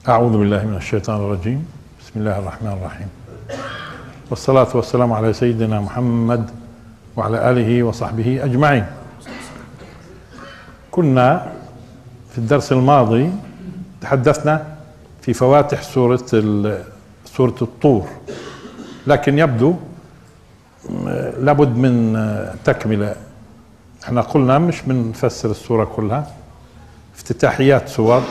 أعوذ بالله من الشيطان الرجيم. بسم الله الرحمن الرحيم، والصلاة والسلام على سيدنا محمد وعلى آله وصحبه أجمعين. كنا في الدرس الماضي تحدثنا في فواتح سورة الطور، لكن يبدو لابد من تكملة. احنا قلنا مش بنفسر السورة كلها، افتتاحيات سور.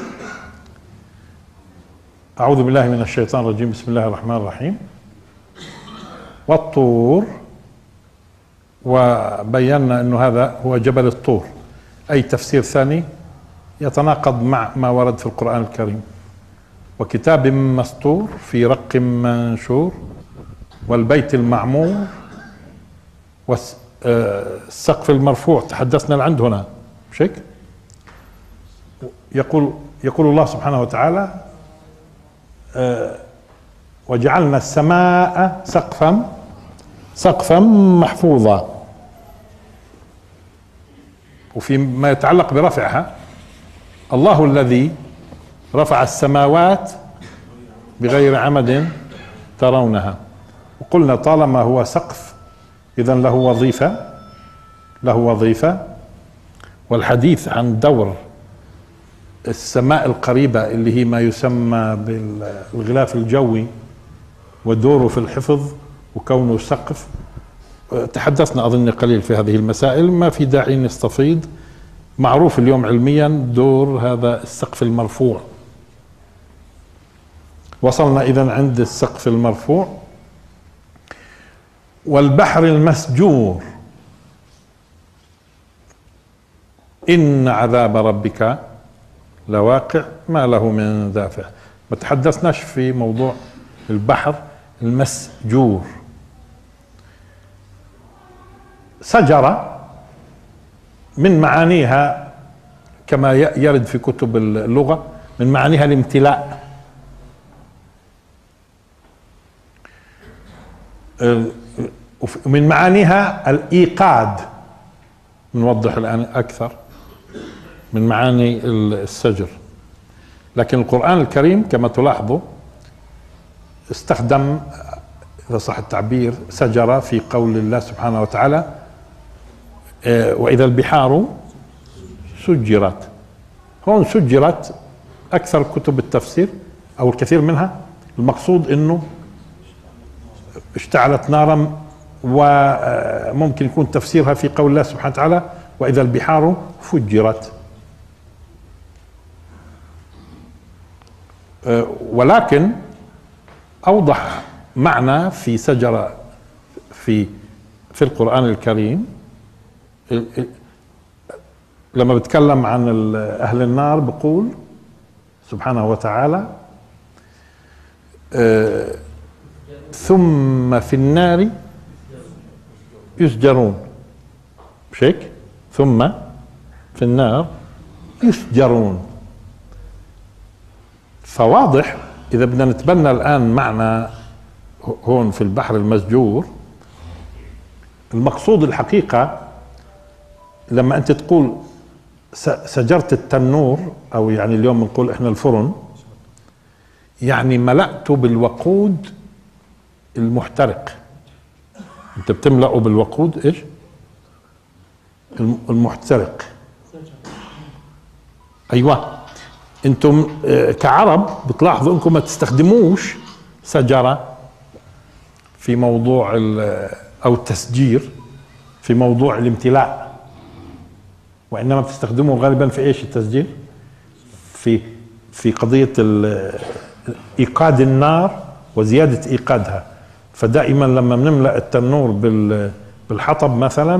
أعوذ بالله من الشيطان الرجيم. بسم الله الرحمن الرحيم. والطور، وبينا أنه هذا هو جبل الطور، أي تفسير ثاني يتناقض مع ما ورد في القرآن الكريم. وكتاب مسطور في رق منشور، والبيت المعمور، والسقف المرفوع تحدثنا العند هنا، مش هيك؟ يقول الله سبحانه وتعالى: وجعلنا السماء سقفا محفوظا. وفيما يتعلق برفعها، الله الذي رفع السماوات بغير عمد ترونها. وقلنا طالما هو سقف إذن له وظيفة. والحديث عن دور السماء القريبة اللي هي ما يسمى بالغلاف الجوي ودوره في الحفظ وكونه سقف، تحدثنا أظن قليل في هذه المسائل، ما في داعي نستفيض. معروف اليوم علميا دور هذا السقف المرفوع. وصلنا إذن عند السقف المرفوع. والبحر المسجور، إن عذاب ربك لواقع ما له من دافع. ما تحدثناش في موضوع البحر المسجور. سجرة من معانيها كما يرد في كتب اللغة، من معانيها الامتلاء. ومن معانيها الإيقاد. نوضح الآن أكثر من معاني السجر. لكن القرآن الكريم كما تلاحظوا استخدم، إذا صح التعبير، سجرة في قول الله سبحانه وتعالى: وإذا البحار سجرت. هون سجرت أكثر كتب التفسير أو الكثير منها المقصود أنه اشتعلت نارا، وممكن يكون تفسيرها في قول الله سبحانه وتعالى: وإذا البحار فجرت. ولكن أوضح معنى في سجرة في القرآن الكريم لما بتكلم عن أهل النار، بقول سبحانه وتعالى: ثم في النار يسجرون. مش هيك؟ ثم في النار يسجرون. فواضح إذا بدنا نتبنى الآن معنى هون في البحر المسجور، المقصود الحقيقة لما أنت تقول سجرت التنور، أو يعني اليوم بنقول إحنا الفرن، يعني ملأته بالوقود المحترق. أنت بتملأه بالوقود إيش؟ المحترق. أيوة. أنتم كعرب بتلاحظوا أنكم ما تستخدموش سجرة في موضوع أو التسجير في موضوع الامتلاء، وإنما بتستخدموه غالبا في إيش التسجير؟ في قضية إيقاد النار وزيادة إيقادها. فدائما لما بنملأ التنور بالحطب مثلا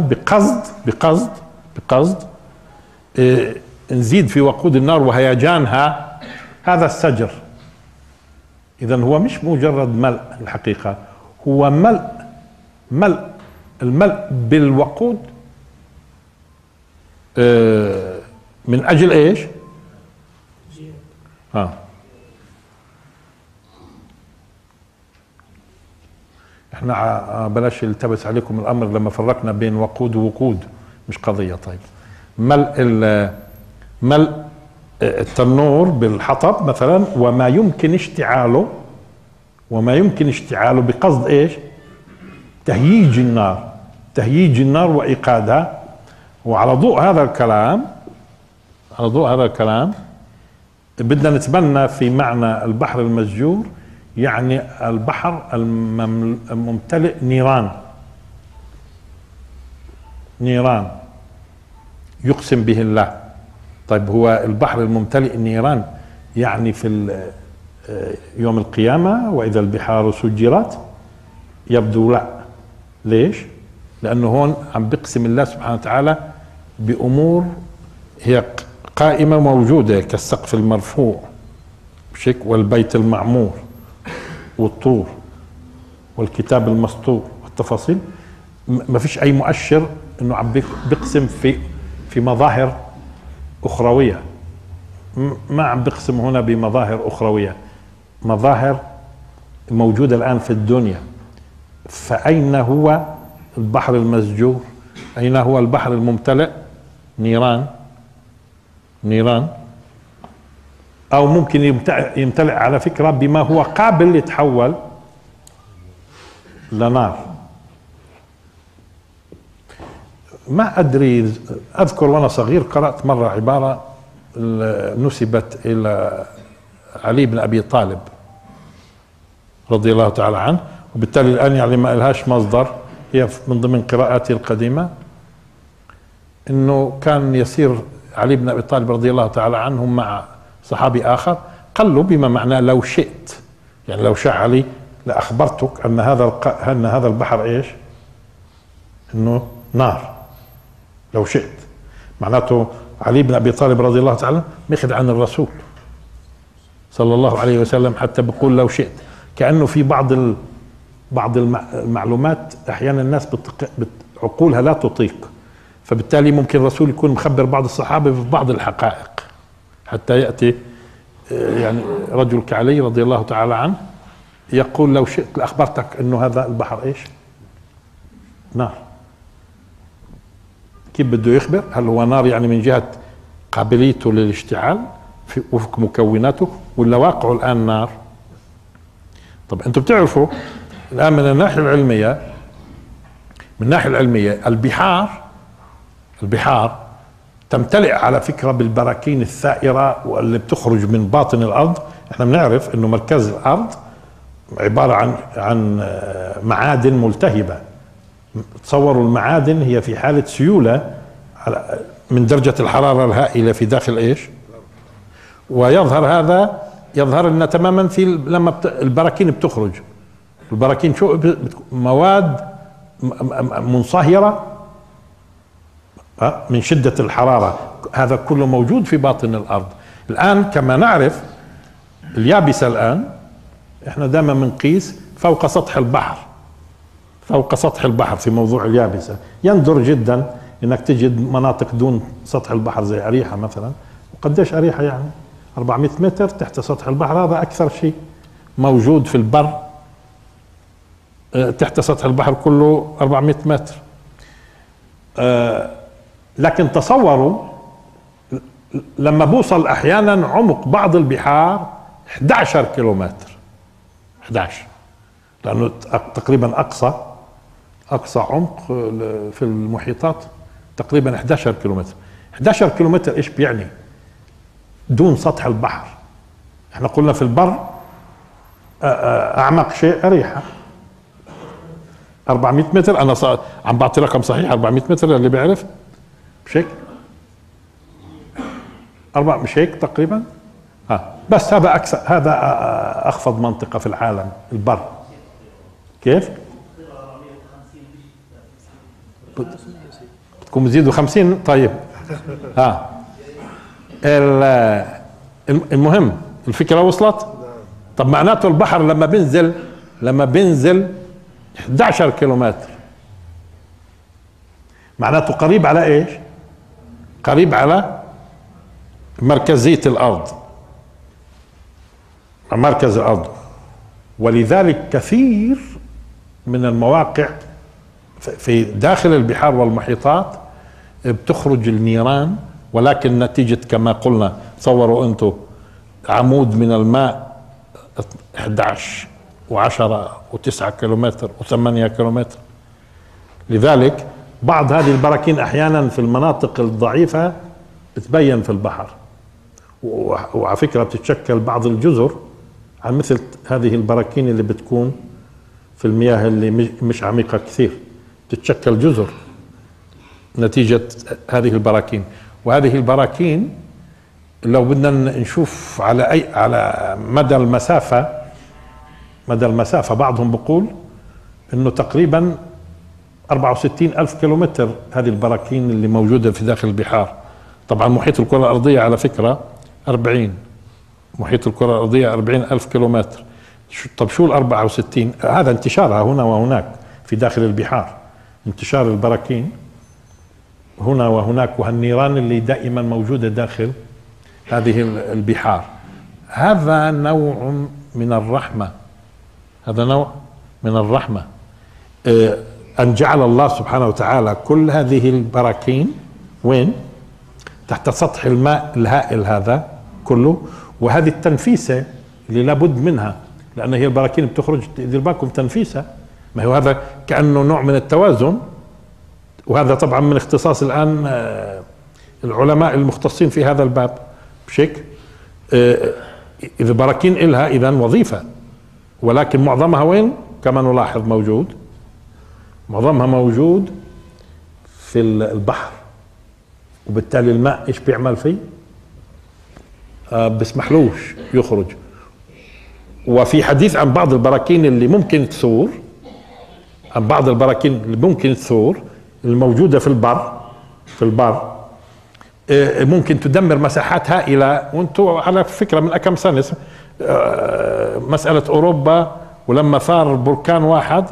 بقصد نزيد في وقود النار وهيجانها، هذا السجر. إذن هو مش مجرد ملء، الحقيقة هو الملء بالوقود من أجل إيش؟ احنا بلاش يلتبس عليكم الأمر لما فرقنا بين وقود ووقود، مش قضية. طيب، ملء التنور بالحطب مثلا، وما يمكن اشتعاله، بقصد ايش؟ تهييج النار، وايقادها. وعلى ضوء هذا الكلام بدنا نتبنى في معنى البحر المسجور، يعني البحر الممتلئ نيران يقسم به الله. طيب هو البحر الممتلئ نيران يعني في يوم القيامة وإذا البحار سجرت؟ يبدو لا. ليش؟ لأنه هون عم بقسم الله سبحانه وتعالى بأمور هي قائمة موجودة، كالسقف المرفوع والبيت المعمور والطور والكتاب المسطور والتفاصيل. ما فيش أي مؤشر إنه عم بقسم في مظاهر أخروية. ما عم بقسم هنا بمظاهر أخروية، مظاهر موجودة الآن في الدنيا. فأين هو البحر المسجور؟ أين هو البحر الممتلئ نيران؟ أو ممكن يمتلئ على فكرة بما هو قابل يتحول لنار. ما أدري، أذكر وأنا صغير قرأت مرة عبارة نسبت إلى علي بن أبي طالب رضي الله تعالى عنه، وبالتالي الآن يعني ما إلهاش مصدر، هي من ضمن قراءاتي القديمة، إنه كان يسير علي بن أبي طالب رضي الله تعالى عنه مع صحابي آخر، قال له بما معناه لو شئت، يعني لو شاء علي لأخبرتك أن هذا البحر إيش؟ إنه نار لو شئت. معناته علي بن أبي طالب رضي الله تعالى ماخذ عن الرسول صلى الله عليه وسلم، حتى بقول لو شئت، كأنه في بعض المعلومات أحيانا الناس عقولها لا تطيق، فبالتالي ممكن الرسول يكون مخبر بعض الصحابة في بعض الحقائق، حتى يأتي يعني رجل كعلي رضي الله تعالى عنه يقول لو شئت لأخبرتك أنه هذا البحر إيش؟ نار. كيف بده يخبر؟ هل هو نار يعني من جهة قابليته للاشتعال في وفق مكوناته، ولا واقعه الآن نار؟ طب أنتم بتعرفوا الآن من الناحية العلمية البحار تمتلئ على فكرة بالبراكين الثائرة واللي بتخرج من باطن الأرض. احنا بنعرف انه مركز الأرض عبارة عن معادن ملتهبة. تصوروا المعادن هي في حالة سيولة من درجة الحرارة الهائلة في داخل ايش؟ يظهر لنا تماما في لما البراكين بتخرج. البراكين شو مواد منصهرة من شدة الحرارة، هذا كله موجود في باطن الأرض. الآن كما نعرف اليابسة الآن احنا دائما بنقيس فوق سطح البحر في موضوع اليابسة. يندر جدا انك تجد مناطق دون سطح البحر زي أريحة مثلا. وقديش أريحة يعني 400 متر تحت سطح البحر، هذا أكثر شيء موجود في البر تحت سطح البحر كله 400 متر. لكن تصوروا لما بوصل احيانا عمق بعض البحار 11 كيلومتر، 11، لانه تقريبا اقصى عمق في المحيطات تقريبا 11 كيلومتر. 11 كيلومتر ايش بيعني؟ دون سطح البحر. احنا قلنا في البر اعمق شيء أريحة 400 متر. انا عم بعطي رقم صحيح 400 متر اللي بيعرف، مش هيك؟ مش هيك تقريبا؟ بس هذا أكثر، هذا أخفض منطقة في العالم البر. كيف؟ بدكم تزيدوا 50؟ طيب المهم الفكرة وصلت؟ طب معناته البحر لما بينزل 11 كيلومتر، معناته قريب على ايش؟ قريب على مركزية الأرض، مركز الأرض. ولذلك كثير من المواقع في داخل البحار والمحيطات بتخرج النيران، ولكن نتيجة كما قلنا تصوروا انتم عمود من الماء 11 و10 و9 كيلومتر و8 كيلومتر. لذلك بعض هذه البراكين احيانا في المناطق الضعيفة بتبين في البحر، وعلى فكرة بتتشكل بعض الجزر عن مثل هذه البراكين اللي بتكون في المياه اللي مش عميقة كثير، تتشكل جزر نتيجة هذه البراكين. وهذه البراكين لو بدنا نشوف على مدى المسافة بعضهم بقول انه تقريبا 64 ألف كيلومتر هذه البراكين اللي موجودة في داخل البحار. طبعا محيط الكرة الأرضية على فكرة 40، محيط الكرة الأرضية 40 ألف كيلومتر. طب شو ال 64؟ هذا انتشارها هنا وهناك في داخل البحار، انتشار البراكين هنا وهناك، وهالنيران اللي دائما موجودة داخل هذه البحار. هذا نوع من الرحمة، هذا نوع من الرحمة، أن جعل الله سبحانه وتعالى كل هذه البراكين وين؟ تحت سطح الماء الهائل هذا كله. وهذه التنفيسة اللي لابد منها، لأن هي البراكين بتخرج دير بالكم تنفيسة، ما هو هذا كأنه نوع من التوازن. وهذا طبعا من اختصاص الآن العلماء المختصين في هذا الباب. بشكل إذا براكين إلها إذن وظيفة، ولكن معظمها وين؟ كما نلاحظ موجود، معظمها موجود في البحر، وبالتالي الماء إيش بيعمل فيه؟ بسمحلوش يخرج. وفي حديث عن بعض البراكين اللي ممكن تثور، عن بعض البراكين اللي ممكن تثور الموجودة في البر ممكن تدمر مساحات هائلة. وانتم على فكرة من كم سنة مسألة أوروبا، ولما ثار بركان واحد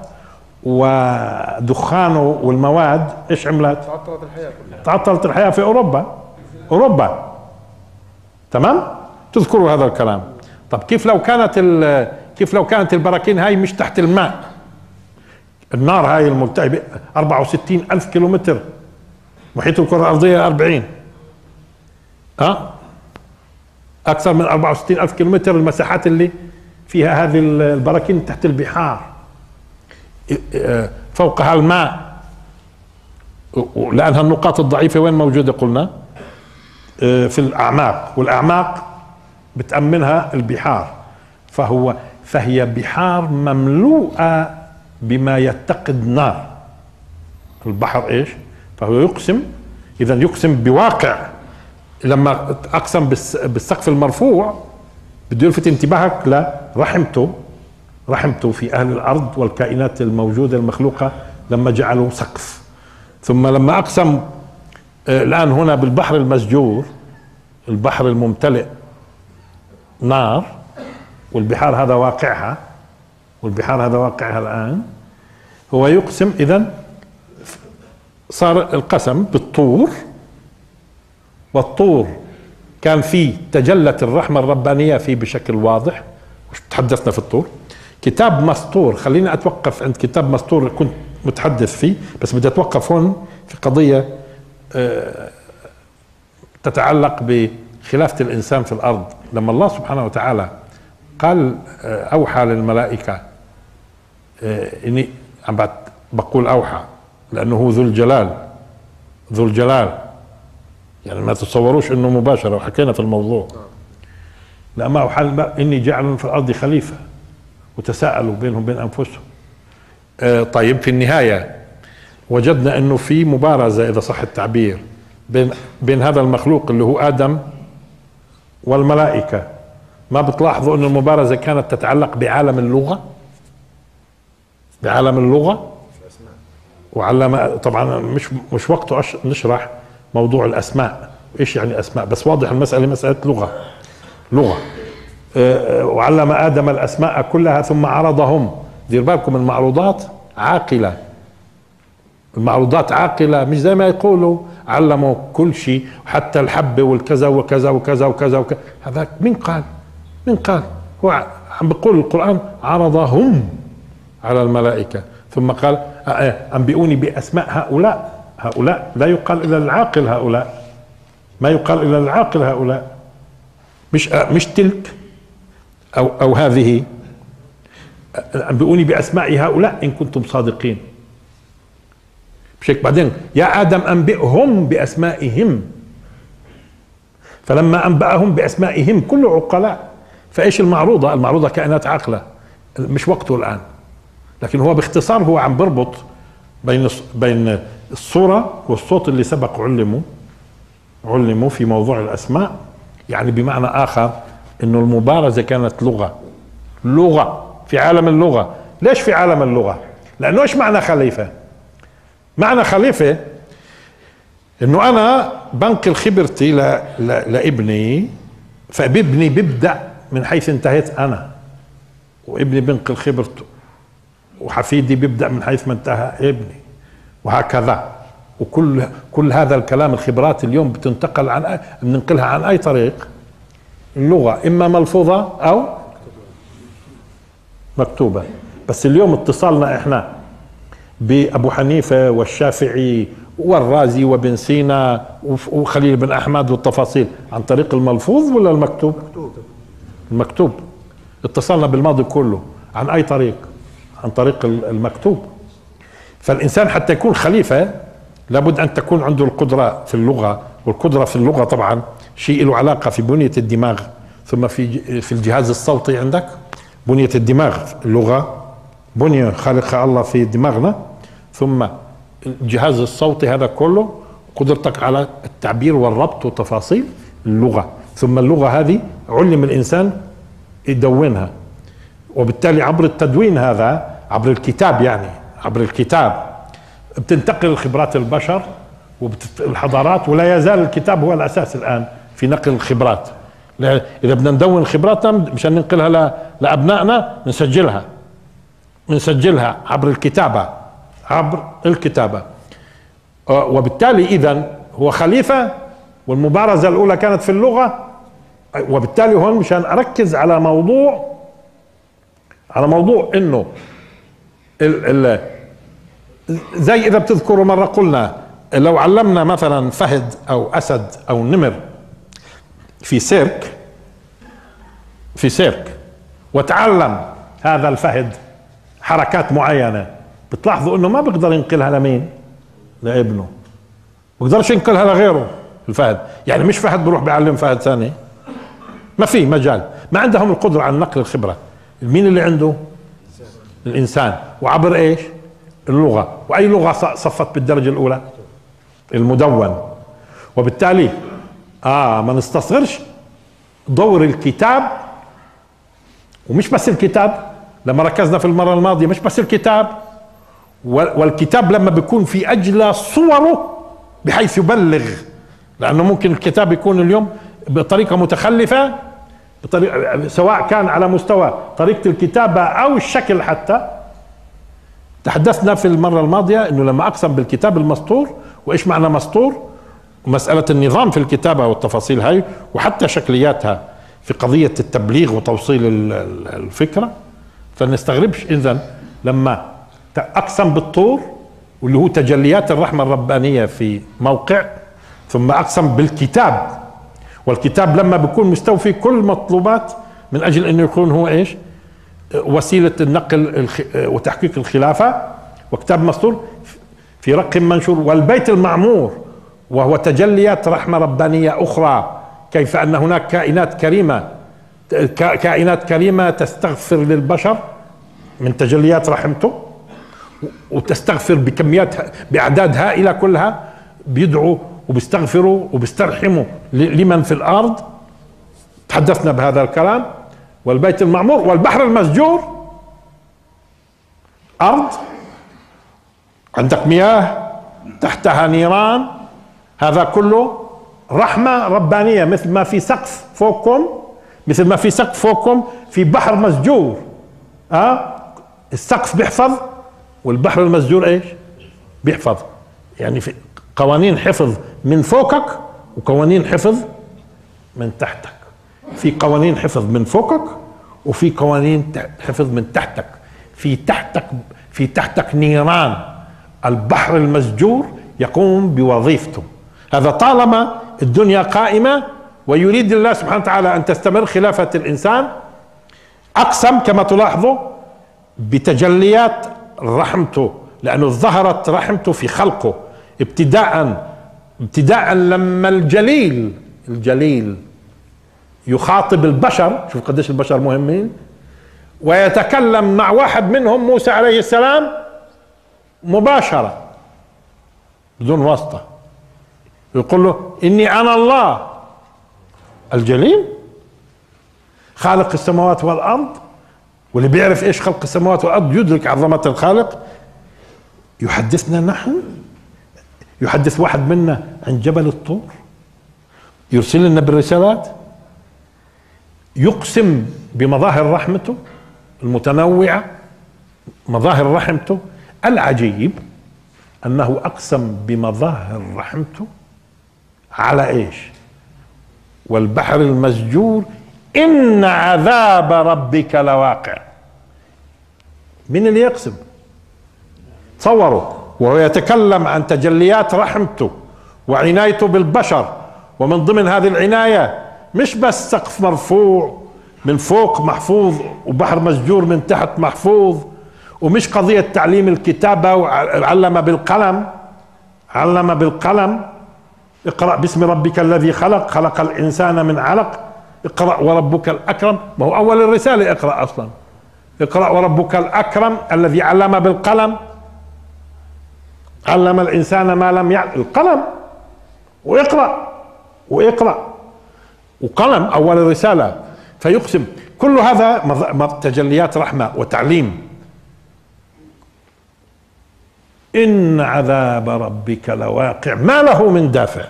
ودخانه والمواد ايش عملت؟ تعطلت الحياة كلها، تعطلت الحياة في أوروبا. تمام؟ تذكروا هذا الكلام. طب كيف لو كانت البراكين هاي مش تحت الماء؟ النار هاي الملتهبة 64 ألف كيلومتر، محيط الكرة الأرضية 40، أكثر من 64 ألف كيلومتر المساحات اللي فيها هذه البراكين تحت البحار، فوقها الماء. لأنها النقاط الضعيفة وين موجودة؟ قلنا في الأعماق، والأعماق بتأمنها البحار. فهي بحار مملوءة بما يتقد نار. البحر ايش؟ فهو يقسم، اذا يقسم بواقع. لما اقسم بالسقف المرفوع بده يلفت انتباهك لرحمته في اهل الارض والكائنات الموجودة المخلوقة لما جعلوا سقف. ثم لما اقسم الان هنا بالبحر المسجور، البحر الممتلئ نار، والبحار هذا واقعها الآن، هو يقسم. إذن صار القسم بالطور، والطور كان فيه تجلت الرحمة الربانية فيه بشكل واضح، تحدثنا في الطور. كتاب مسطور، خليني أتوقف عند كتاب مسطور كنت متحدث فيه، بس بدي أتوقف هون في قضية تتعلق بخلافة الإنسان في الأرض. لما الله سبحانه وتعالى قال أوحى للملائكة، إني عم بقول أوحى لأنه هو ذو الجلال، يعني ما تتصوروش إنه مباشرة، وحكينا في الموضوع. لما أوحى إني جاعل في الأرض خليفة، وتساءلوا بينهم بين أنفسهم. طيب في النهاية وجدنا إنه في مبارزة إذا صح التعبير بين هذا المخلوق اللي هو آدم والملائكة. ما بتلاحظوا أن المبارزة كانت تتعلق بعالم اللغة وعلم. طبعا مش وقته نشرح موضوع الأسماء، إيش يعني أسماء، بس واضح المسألة مسألة لغة. وعلم آدم الأسماء كلها ثم عرضهم. دير بالكم المعروضات عاقلة، مش زي ما يقولوا علموا كل شيء حتى الحبة والكذا وكذا وكذا وكذا وكذا. هذا من قال هو عم بيقول القرآن عرضهم على الملائكة، ثم قال أنبئوني بأسماء هؤلاء. لا يقال إلا العاقل هؤلاء، ما يقال إلا العاقل هؤلاء. مش تلك أو هذه. أنبئوني بأسماء هؤلاء إن كنتم صادقين. مش هيك؟ بعدين يا آدم أنبئهم بأسمائهم، فلما أنبأهم بأسمائهم كله عقلاء. فإيش المعروضة؟ المعروضة كائنات عاقلة، مش وقته الآن. لكن هو باختصار هو عم بربط بين الصورة والصوت اللي سبق علموا في موضوع الأسماء. يعني بمعنى آخر إنه المبارزة كانت لغة في عالم اللغة. ليش في عالم اللغة؟ لأنه إيش معنى خليفة؟ معنى خليفة إنه أنا بنقل خبرتي لابني، فابني بيبدأ من حيث انتهيت أنا، وابني بنقل خبرته، وحفيدي بيبدأ من حيث ما انتهى ابني، وهكذا. وكل هذا الكلام، الخبرات اليوم بتنتقل بننقلها عن أي طريق؟ اللغة، إما ملفوظة أو مكتوبة. بس اليوم اتصالنا إحنا بأبو حنيفة والشافعي والرازي وابن سينا وخليل بن أحمد والتفاصيل عن طريق الملفوظ ولا المكتوب؟ المكتوب. اتصلنا بالماضي كله عن أي طريق؟ عن طريق المكتوب. فالإنسان حتى يكون خليفة لابد أن تكون عنده القدرة في اللغة، والقدرة في اللغة طبعا شيء له علاقة في بنية الدماغ، ثم في الجهاز الصوتي عندك بنية الدماغ. اللغة بنية خالقها الله في دماغنا، ثم الجهاز الصوتي هذا كله قدرتك على التعبير والربط وتفاصيل اللغة. ثم اللغة هذه علم الإنسان يدونها، وبالتالي عبر التدوين هذا، عبر الكتاب، يعني عبر الكتاب بتنتقل خبرات البشر والحضارات. ولا يزال الكتاب هو الأساس الآن في نقل الخبرات. إذا بدنا ندون خبراتنا مشان ننقلها لأبنائنا، نسجلها عبر الكتابة. وبالتالي إذن هو خليفة، والمبارزة الأولى كانت في اللغة. وبالتالي هون مشان أركز على موضوع إنه زي إذا بتذكروا مرة قلنا لو علمنا مثلا فهد أو أسد أو نمر في سيرك وتعلم هذا الفهد حركات معينة، بتلاحظوا إنه ما بيقدر ينقلها لمين؟ لابنه. بيقدرش ينقلها لغيره الفهد. يعني مش فهد بروح بيعلم فهد ثاني، ما في مجال. ما عندهم القدرة على نقل الخبرة. مين اللي عنده؟ الإنسان. وعبر إيش؟ اللغة. وأي لغة صفت بالدرجة الأولى؟ المدون. وبالتالي ما نستصغرش دور الكتاب. ومش بس الكتاب، لما ركزنا في المرة الماضية مش بس الكتاب، والكتاب لما بيكون في أجلى صوره بحيث يبلغ. لأنه ممكن الكتاب يكون اليوم بطريقة متخلفة، سواء كان على مستوى طريقة الكتابة أو الشكل. حتى تحدثنا في المرة الماضية إنه لما أقسم بالكتاب المسطور، وإيش معنى مسطور، ومسألة النظام في الكتابة والتفاصيل هاي، وحتى شكلياتها في قضية التبليغ وتوصيل الفكرة. فنستغربش إذن لما أقسم بالطور، واللي هو تجليات الرحمة الربانية في موقع، ثم أقسم بالكتاب. والكتاب لما بيكون مستوفي كل مطلوبات من أجل أنه يكون هو إيش؟ وسيلة النقل وتحقيق الخلافة. وكتاب مسطور في رق منشور. والبيت المعمور وهو تجليات رحمة ربانية أخرى، كيف أن هناك كائنات كريمة تستغفر للبشر من تجليات رحمته، وتستغفر بأعداد هائلة كلها، بيدعوا وبيستغفروا وبيسترحموا لمن في الأرض. تحدثنا بهذا الكلام. والبيت المعمور والبحر المسجور، أرض عندك مياه تحتها نيران، هذا كله رحمة ربانية. مثل ما في سقف فوقكم في بحر مسجور. السقف بيحفظ، والبحر المسجور ايش؟ بيحفظ. يعني في قوانين حفظ من فوقك وقوانين حفظ من تحتك. في قوانين حفظ من فوقك، وفي قوانين حفظ من تحتك. في تحتك نيران. البحر المسجور يقوم بوظيفته. هذا طالما الدنيا قائمة ويريد الله سبحانه وتعالى أن تستمر خلافة الإنسان، أقسم كما تلاحظوا بتجليات رحمته، لأنه ظهرت رحمته في خلقه ابتداء لما الجليل يخاطب البشر. شوف قديش البشر مهمين، ويتكلم مع واحد منهم موسى عليه السلام مباشرة بدون واسطة، يقول له إني أنا الله الجليل خالق السماوات والأرض. واللي بيعرف إيش خلق السماوات والأرض يدرك عظمة الخالق. يحدثنا نحن، يحدث واحد منا عن جبل الطور، يرسل لنا بالرسالات، يقسم بمظاهر رحمته المتنوعة، مظاهر رحمته. العجيب أنه أقسم بمظاهر رحمته على إيش؟ والبحر المسجور إن عذاب ربك لواقع. من اللي يقسم؟ تصوروا وهو يتكلم عن تجليات رحمته وعنايته بالبشر، ومن ضمن هذه العناية مش بس سقف مرفوع من فوق محفوظ وبحر مسجور من تحت محفوظ، ومش قضية تعليم الكتابة وعلم بالقلم اقرأ باسم ربك الذي خلق، خلق الإنسان من علق، اقرأ وربك الأكرم. ما هو أول الرسالة اقرأ أصلا، اقرأ وربك الأكرم الذي علم بالقلم، علم الإنسان ما لم يعلم. القلم وإقرأ وقلم أول الرسالة. فيقسم كل هذا تجليات رحمة وتعليم. إن عذاب ربك لواقع ما له من دافع.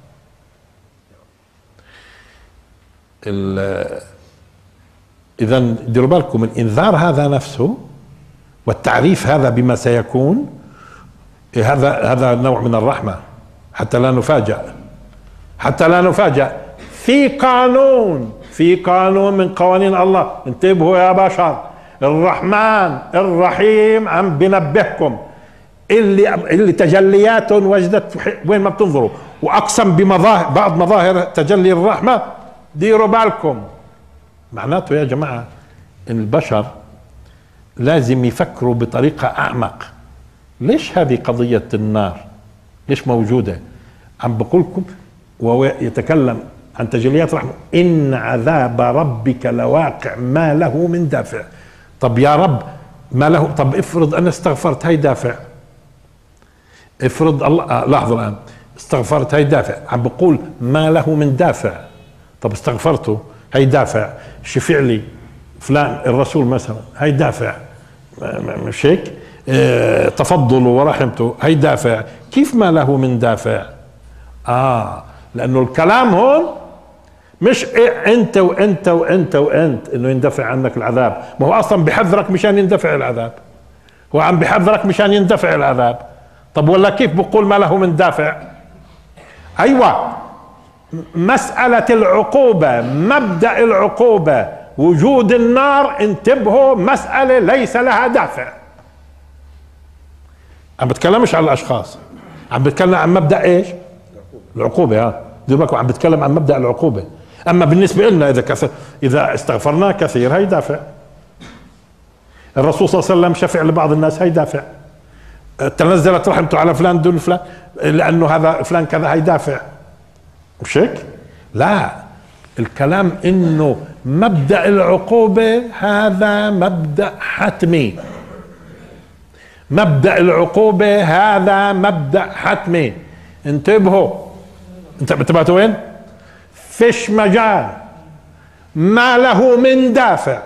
إذا ديروا بالكم، الإنذار هذا نفسه والتعريف هذا بما سيكون، هذا نوع من الرحمة حتى لا نفاجأ في قانون من قوانين الله. انتبهوا يا بشر، الرحمن الرحيم عم بنبهكم اللي تجليات وجدت وين ما بتنظروا، واقسم بعض مظاهر تجلي الرحمة. ديروا بالكم، معناته يا جماعة ان البشر لازم يفكروا بطريقة اعمق. ليش هذه قضية النار ليش موجودة؟ عم بقول لكم وهو يتكلم عن تجليات رحمة، إن عذاب ربك لواقع ما له من دافع. طب يا رب ما له، طب افرض أنا استغفرت، هاي دافع. افرض الله لاحظوا الآن، استغفرت هاي دافع، عم بقول ما له من دافع. طب استغفرته هاي دافع، شفع لي فلان الرسول مثلا هاي دافع، مش هيك؟ تفضله ورحمته هاي دافع. كيف ما له من دافع؟ لأنه الكلام هون مش انت وانت وانت وانت انه يندفع عنك العذاب. ما هو اصلا بحذرك مشان يندفع العذاب، هو عم بحذرك مشان يندفع العذاب. طب ولا كيف بقول ما له من دافع؟ ايوه، مسألة العقوبة، مبدأ العقوبة، وجود النار، انتبهوا، مسألة ليس لها دافع. عم بتكلمش على الاشخاص، عم بتكلم عن مبدأ ايش؟ العقوبة. ديروا بالكم، عم بتكلم عن مبدأ العقوبة. اما بالنسبة لنا اذا استغفرنا كثير هي دافع. الرسول صلى الله عليه وسلم شفع لبعض الناس هي دافع. تنزلت رحمته على فلان دون فلان لانه هذا فلان كذا هي دافع. مش هيك؟ لا، الكلام انه مبدأ العقوبة هذا مبدأ حتمي. مبدأ العقوبة هذا مبدأ حتمي. انتبهوا، انتبهتوا وين؟ فيش مجال ما له من دافع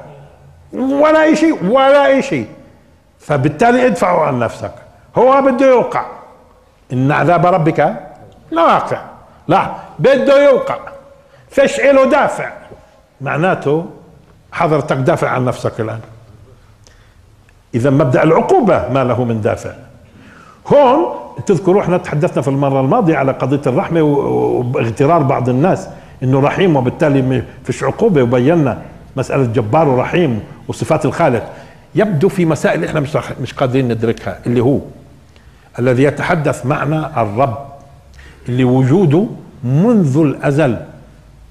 ولا شيء فبالتالي ادفعوا عن نفسك. هو بده يوقع، ان عذاب ربك لواقع، لا بده يوقع، فيش له دافع. معناته حضرتك دافع عن نفسك الان. اذا مبدأ العقوبة ما له من دافع. هون تذكروا احنا تحدثنا في المرة الماضية على قضية الرحمة واغترار بعض الناس انه رحيم وبالتالي ما فيش عقوبة، وبينا مسألة جبار ورحيم وصفات الخالق. يبدو في مسائل احنا مش قادرين ندركها، اللي هو الذي يتحدث معنا الرب اللي وجوده منذ الازل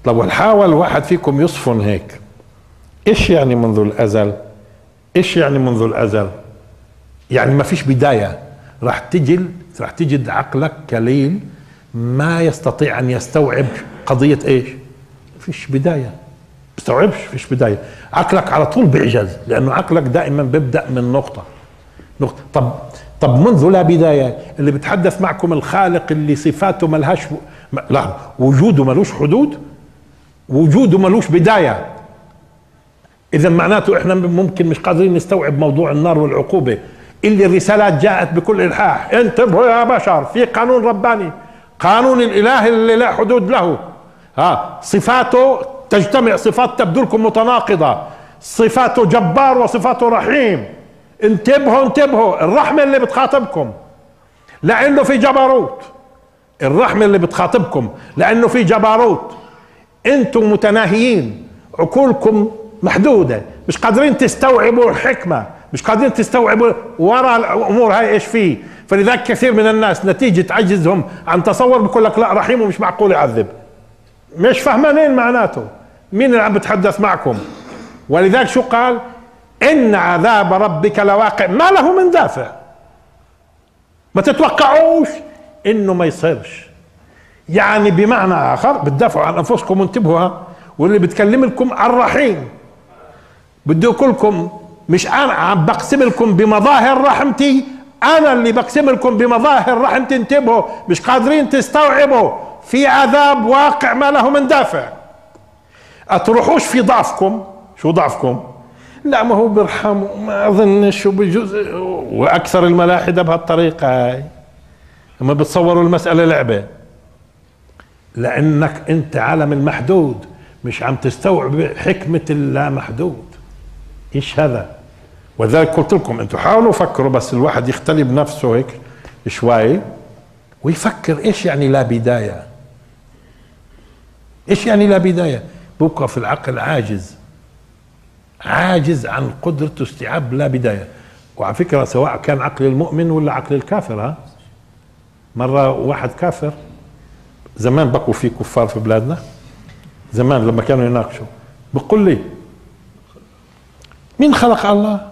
لو حاول واحد فيكم يصفن هيك، ايش يعني منذ الازل؟ ايش يعني منذ الازل؟ يعني ما فيش بداية. راح تجد عقلك كليل ما يستطيع ان يستوعب قضية ايش؟ فيش بداية، بيستوعبش، فيش بداية. عقلك على طول بيعجز، لانه عقلك دائما بيبدأ من نقطة. طب منذ لا بداية اللي بتحدث معكم الخالق اللي صفاته ملهاش لا، وجوده ملوش حدود، وجوده ملوش بداية. اذا معناته احنا ممكن مش قادرين نستوعب موضوع النار والعقوبة اللي الرسالات جاءت بكل الحاح. انتبهوا يا بشر، في قانون رباني، قانون الاله اللي لا حدود له. صفاته تجتمع، صفات تبدو لكم متناقضة، صفاته جبار وصفاته رحيم. انتبهوا، الرحمة اللي بتخاطبكم لانه في جبروت، الرحمة اللي بتخاطبكم لانه في جبروت. انتم متناهيين، عقولكم محدودة، مش قادرين تستوعبوا الحكمة، مش قادرين تستوعبوا وراء الامور هاي ايش فيه. فلذلك كثير من الناس نتيجة عجزهم عن تصور بقول لك لا، رحيم ومش معقول يعذب. مش فاهمين معناته، مين اللي عم بتحدث معكم؟ ولذلك شو قال؟ ان عذاب ربك لواقع ما له من دافع. ما تتوقعوش انه ما يصيرش. يعني بمعنى اخر بتدافعوا عن انفسكم وانتبهوا، واللي بتكلم لكم عن الرحيم بده يقول لكم مش انا عم بقسم لكم بمظاهر رحمتي، انا اللي بقسم لكم بمظاهر رحمتي. انتبهوا، مش قادرين تستوعبوا، في عذاب واقع ما له من دافع. اتروحوش في ضعفكم. شو ضعفكم؟ لا ما هو برحم، ما اظنش بجوز. واكثر الملاحده بهالطريقه هاي لما بتصوروا المساله لعبه، لانك انت عالم المحدود، مش عم تستوعب حكمه اللامحدود. ايش هذا؟ ولذلك قلت لكم انتم حاولوا فكروا، بس الواحد يختلي بنفسه هيك شوي ويفكر ايش يعني لا بدايه. ايش يعني لا بدايه؟ بوقف العقل عاجز عن قدرته استيعاب لا بدايه. وعلى فكره سواء كان عقل المؤمن ولا عقل الكافر. مره واحد كافر، زمان بقوا في كفار في بلادنا زمان لما كانوا يناقشوا، بقول لي مين خلق الله؟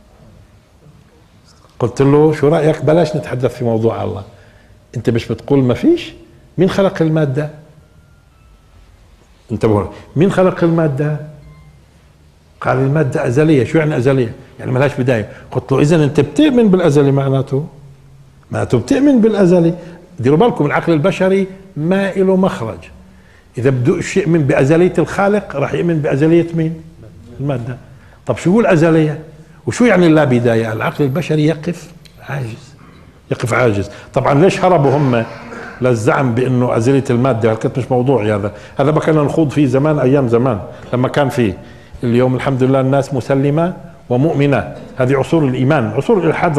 قلت له شو رأيك بلاش نتحدث في موضوع الله، انت مش بتقول ما فيش؟ مين خلق المادة؟ انتبهوا، مين خلق المادة؟ قال المادة أزلية. شو يعني أزلية؟ يعني ملهاش بداية. قلت له إذا أنت بتؤمن بالأزلي، معناته بتؤمن بالأزلي. ديروا بالكم العقل البشري ما له مخرج. إذا بده يؤمن بأزلية الخالق راح يؤمن بأزلية مين؟ المادة. طب شو هو الأزلية؟ وشو يعني لا بداية؟ العقل البشري يقف عاجز. طبعا ليش هربوا هم للزعم بأنه أزلية المادة؟ كانت مش موضوعي هذا ما كنا نخوض فيه زمان، أيام زمان لما كان فيه. اليوم الحمد لله الناس مسلمة ومؤمنة. هذه عصور الإيمان، عصور الإلحاد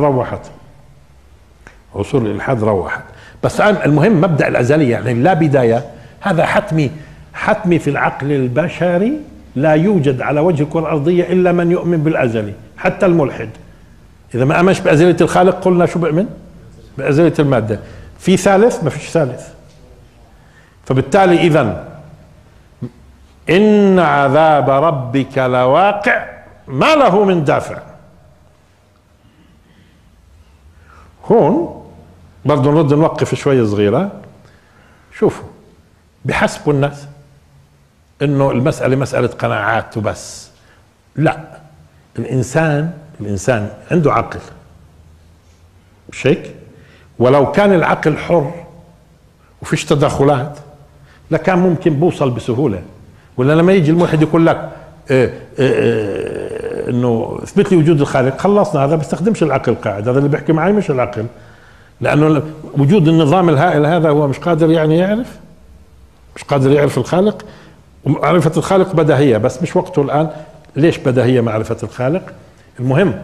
روحت. بس المهم مبدأ الأزلية يعني لا بداية، هذا حتمي في العقل البشري. لا يوجد على وجه الكرة الأرضية إلا من يؤمن بالأزلي، حتى الملحد إذا ما آمنش بأزلية الخالق قلنا شو بؤمن؟ بأزلية المادة. في ثالث؟ ما فيش ثالث. فبالتالي إذن إن عذاب ربك لواقع ما له من دافع. هون برضو نرد نوقف شوية صغيرة. شوفوا، بحسبوا الناس انه المسألة مسألة قناعات وبس. لا، الانسان عنده عقل، مش هيك؟ ولو كان العقل حر وفيش تدخلات لكان ممكن بوصل بسهولة. ولا لما يجي الملحد يقول لك انه اثبت لي وجود الخالق، خلصنا، هذا بيستخدمش العقل قاعد، هذا اللي بيحكي معي مش العقل، لانه وجود النظام الهائل هذا هو مش قادر يعرف الخالق. ومعرفة الخالق بديهية بس مش وقته الآن. ليش بديهية معرفة الخالق؟ المهم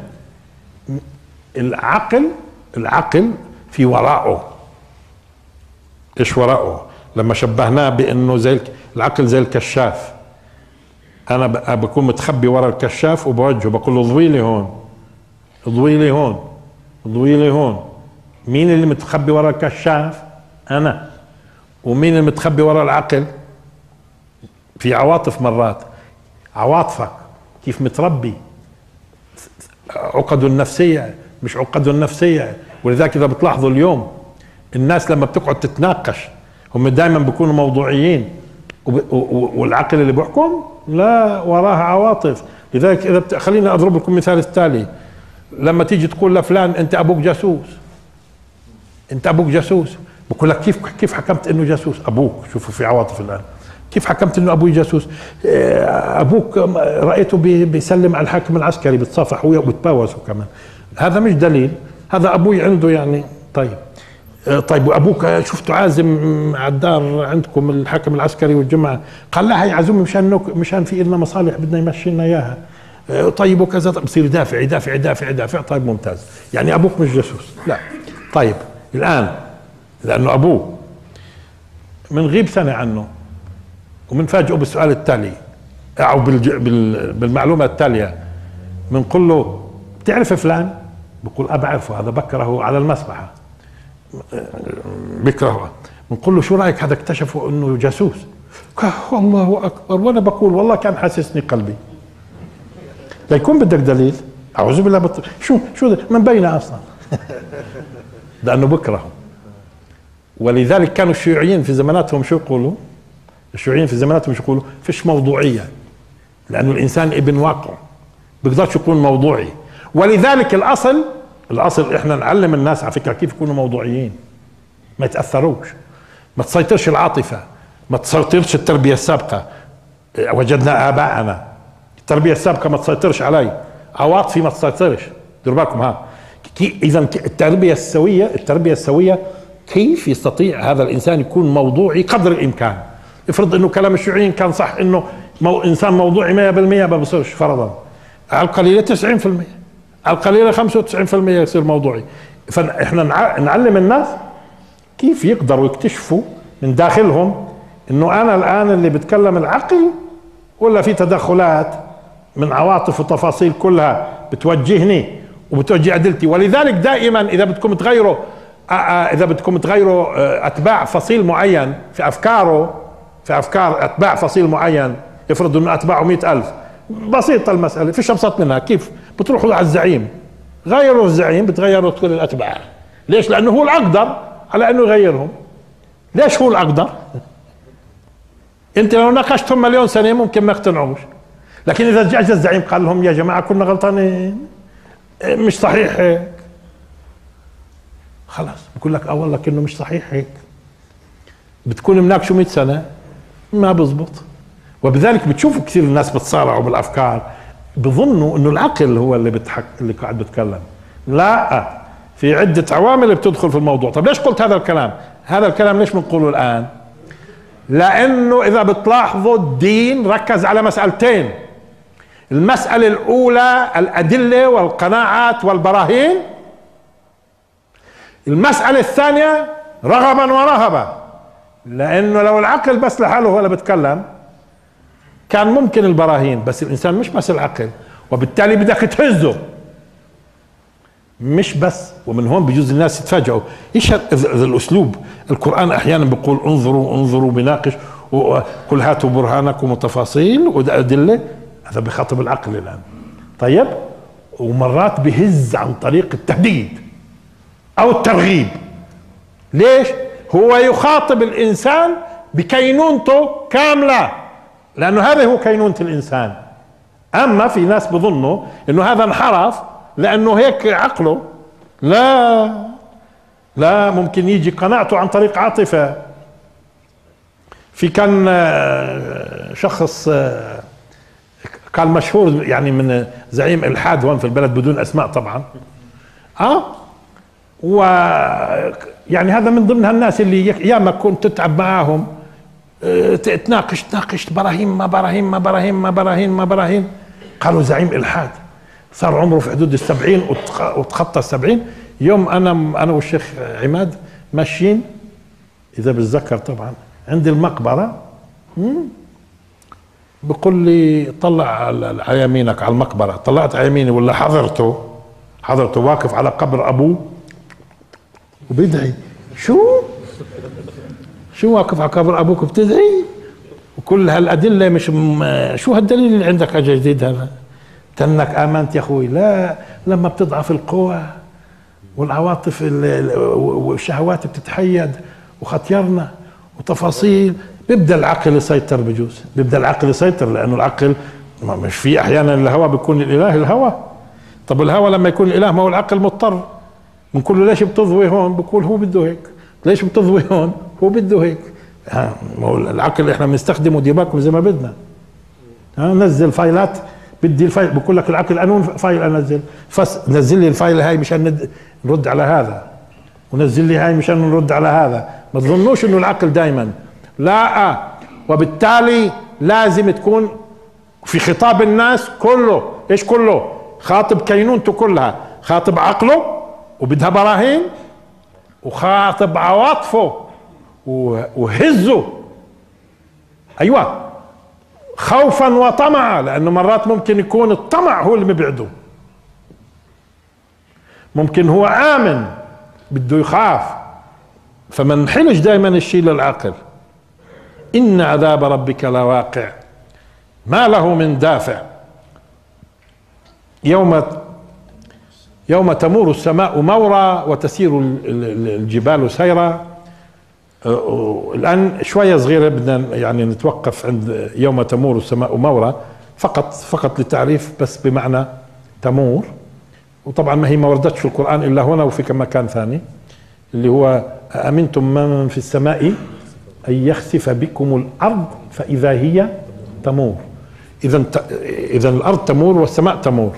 العقل في وراءه. ايش وراءه؟ لما شبهناه بانه زي العقل زي الكشاف، انا بكون متخبي وراء الكشاف وبوجهه بقول له اضوي لي هون، اضوي لي هون، اضوي لي هون. مين اللي متخبي وراء الكشاف؟ انا. ومين اللي متخبي وراء العقل؟ في عواطف مرات، عواطفك كيف متربي، عقده النفسية مش عقده النفسية. ولذلك إذا بتلاحظوا اليوم الناس لما بتقعد تتناقش هم دائما بيكونوا موضوعيين، والعقل اللي بيحكم لا وراها عواطف. لذلك إذا خليني أضرب لكم مثال التالي. لما تيجي تقول لفلان أنت أبوك جاسوس، أنت أبوك جاسوس، بقول لك كيف حكمت إنه جاسوس؟ أبوك، شوفوا في عواطف الآن، كيف حكمت إنه أبوي جاسوس؟ أبوك رأيته بيسلم على الحاكم العسكري، بتصافح وياه وبتباوسه كمان. هذا مش دليل، هذا أبوي عنده يعني. طيب وأبوك شفته عازم على الدار عندكم الحاكم العسكري والجماعة، قال لا هي عزومة مشان في لنا مصالح بدنا يمشي لنا إياها. طيب وكذا، بصير يدافع يدافع يدافع يدافع. طيب ممتاز، يعني أبوك مش جاسوس. لا. طيب الآن لأنه أبوه منغيب سنة عنه ومنفاجئه بالسؤال التالي أو بالمعلومة التالية، بنقول له بتعرف فلان؟ بقول بعرفه، هذا بكره على المسبحة، بكرهه. بنقول له شو رايك هذا اكتشفوا انه جاسوس؟ الله اكبر. وانا بقول والله كان حاسسني قلبي. ليكون بدك دليل، اعوذ بالله شو من بينه اصلا. لانه بكرهه. ولذلك كانوا الشيوعيين في زماناتهم شو يقولوا؟ الشيوعيين في زماناتهم شو يقولوا؟ فيش موضوعيه، لانه الانسان ابن واقع، بيقدرش يكون موضوعي. ولذلك الاصل احنا نعلم الناس على فكره كيف يكونوا موضوعيين، ما يتاثروش، ما تسيطرش العاطفه، ما تسيطرش التربيه السابقه. وجدنا اباءنا التربيه السابقه ما تسيطرش علي، عواطفي ما تسيطرش. ديروا بالكم اذا التربيه السويه كيف يستطيع هذا الانسان يكون موضوعي قدر الامكان؟ افرض انه كلام الشيوعيين كان صح، انه انسان موضوعي 100%، ما بصيرش فرضا، على القليله 90%، على القليله 95% يصير موضوعي. فاحنا نعلم الناس كيف يقدروا يكتشفوا من داخلهم انه انا الان اللي بتكلم العقل ولا في تدخلات من عواطف وتفاصيل كلها بتوجهني وبتوجه ادلتي. ولذلك دائما اذا بدكم تغيروا اتباع فصيل معين في افكار اتباع فصيل معين، افرضوا انه اتباعه 100,000، بسيطه المساله، فيش ابسط منها. كيف بتروحوا على الزعيم، غيروا الزعيم بتغيروا كل الاتباع. ليش؟ لانه هو الاقدر على انه يغيرهم. ليش هو الاقدر؟ انت لو ناقشتهم مليون سنه ممكن ما يقتنعوش، لكن اذا اجى الزعيم قال لهم يا جماعه كنا غلطانين، مش صحيح هيك، خلاص بقول لك والله كأنه مش صحيح هيك. بتكون مناقشه 100 سنه ما بزبط. وبذلك بتشوفوا كثير الناس بتصارعوا بالافكار، بظنوا انه العقل هو اللي قاعد بيتكلم. لا، في عده عوامل بتدخل في الموضوع. طب ليش قلت هذا الكلام؟ هذا الكلام ليش بنقوله الان؟ لانه اذا بتلاحظوا الدين ركز على مسألتين. المسألة الاولى الادلة والقناعات والبراهين، المسألة الثانية رغبا ورهبا. لانه لو العقل بس لحاله هو اللي بتكلم كان ممكن البراهين، بس الانسان مش بس العقل، وبالتالي بدك تهزه مش بس. ومن هون بيجوز الناس يتفاجئوا ايش الاسلوب. القرآن احيانا بيقول انظروا بناقش، وقل هاتوا برهانكم وتفاصيل وادله، هذا بخاطب العقل الان. طيب، ومرات بهز عن طريق التهديد او الترغيب. ليش؟ هو يخاطب الانسان بكينونته كامله، لانه هذا هو كينونة الانسان. اما في ناس بظنوا انه هذا انحرف لانه هيك عقله. لا، ممكن يجي قناعته عن طريق عاطفة. كان شخص كان مشهور يعني من زعيم الحاد هون في البلد بدون اسماء طبعا، ويعني هذا من ضمن هالناس اللي ياما كنت تتعب معاهم، تناقش براهين ما براهين. قالوا زعيم الحاد، صار عمره في حدود 70 وتخطى 70. يوم انا والشيخ عماد ماشيين، اذا بتذكر طبعا، عند المقبره، بقول لي طلع على يمينك على المقبره. طلعت على يميني ولا حضرته واقف على قبر ابوه وبيدعي. شو واقف على قبر ابوك بتدعي؟ كل هالأدلة مش شو هالدليل اللي عندك يا جديد هذا؟ تنك آمنت يا أخوي. لا، لما بتضعف القوى والعواطف والشهوات بتتحيد وخطيرنا وتفاصيل، بيبدأ العقل يسيطر. بجوز بيبدأ العقل يسيطر، لأنه العقل مش في أحيانا الهوى بيكون الإله الهوى. طب الهوى لما يكون الإله ما هو العقل مضطر. بنقول له ليش بتضوي هون؟ بقول هو بده هيك. ليش بتضوي هون؟ هو بده هيك. العقل احنا بنستخدمه ديباكم زي ما بدنا. نزل فايلات، بدي الفايل، بقول لك العقل قانون فايل انزل، نزل لي الفايل هاي مشان نرد على هذا، ونزل لي هاي مشان نرد على هذا. ما تظنوش انه العقل دائما، لا. وبالتالي لازم تكون في خطاب الناس كله، ايش كله؟ خاطب كينونته كلها، خاطب عقله وبدها براهين، وخاطب عواطفه وهزه. ايوه، خوفا وطمعا، لانه مرات ممكن يكون الطمع هو اللي مبعده. ممكن هو آمن بده يخاف، فما نحلش دائما الشيء للعقل. إن عذاب ربك لواقع ما له من دافع. يوم تمور السماء مورا وتسير الجبال سيرا. الآن شوية صغيرة بدنا يعني نتوقف عند يوم تمور السماء مورا، فقط للتعريف، بس بمعنى تمور. وطبعا ما هي ما وردتش في القرآن إلا هنا وفي كم مكان ثاني، اللي هو أأمنتم من في السماء أن يخسف بكم الأرض فإذا هي تمور. إذا الأرض تمور والسماء تمور.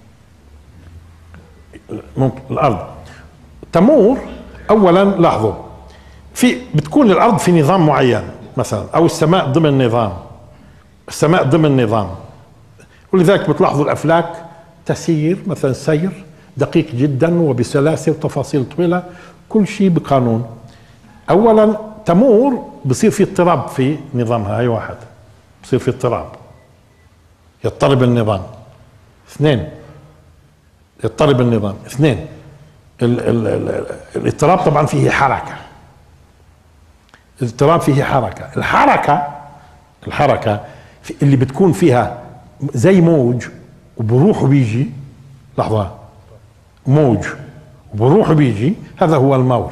ممكن الأرض تمور. أولا لاحظوا، بتكون الأرض في نظام معين مثلا، أو السماء ضمن نظام، السماء ضمن نظام. ولذلك بتلاحظوا الأفلاك تسير مثلا سير دقيق جدا وبسلاسة وتفاصيل طويلة، كل شيء بقانون. أولا تمور بصير في اضطراب في نظامها، هي واحد، بصير في اضطراب، يضطرب النظام. اثنين، يضطرب النظام. اثنين، الاضطراب طبعا فيه حركة. الاضطراب فيه حركة. الحركة اللي بتكون فيها زي موج وبروح وبيجي. لحظة، موج وبروح وبيجي، هذا هو المور.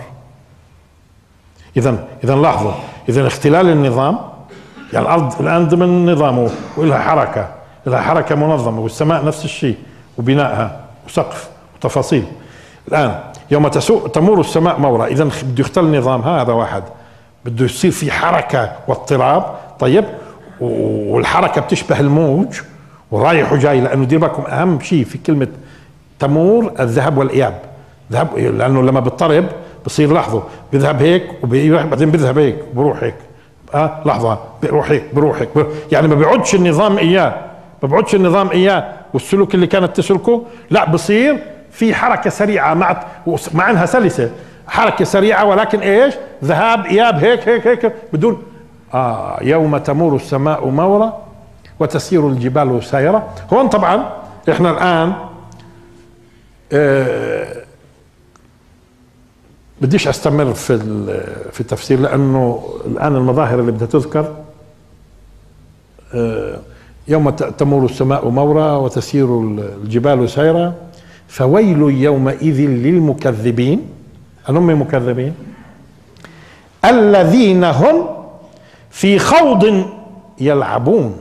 إذا لاحظوا، إذا اختلال النظام، يعني الأرض الآن ضمن نظامه وإلها حركة، لها حركة منظمة، والسماء نفس الشيء، وبنائها وسقف وتفاصيل. الآن يوم تمور السماء مورا، إذا بده يختل نظامها، هذا واحد، بده يصير في حركة واضطراب. طيب، والحركة بتشبه الموج ورايح وجاي، لأنه دير بالكم أهم شيء في كلمة تمور الذهب والإياب. ذهب، لأنه لما بيضطرب بصير، لاحظوا، بيذهب هيك وبيروح، بعدين بيذهب هيك بروح هيك. لحظة، بيروح هيك بروح هيك، يعني ما بيعودش النظام إياه، والسلوك اللي كانت تسلكه، لا، بصير في حركة سريعة مع انها سلسة، حركة سريعة، ولكن ايش؟ ذهاب اياب، هيك بدون. يوم تمور السماء مورا وتسير الجبال سيرا. هون طبعا احنا الان بديش استمر في التفسير، لانه الان المظاهر اللي بدها تذكر يوم تمور السماء مورا وتسير الجبال سيرا فويل يومئذ للمكذبين. هم مكذبين الذين هم في خوض يلعبون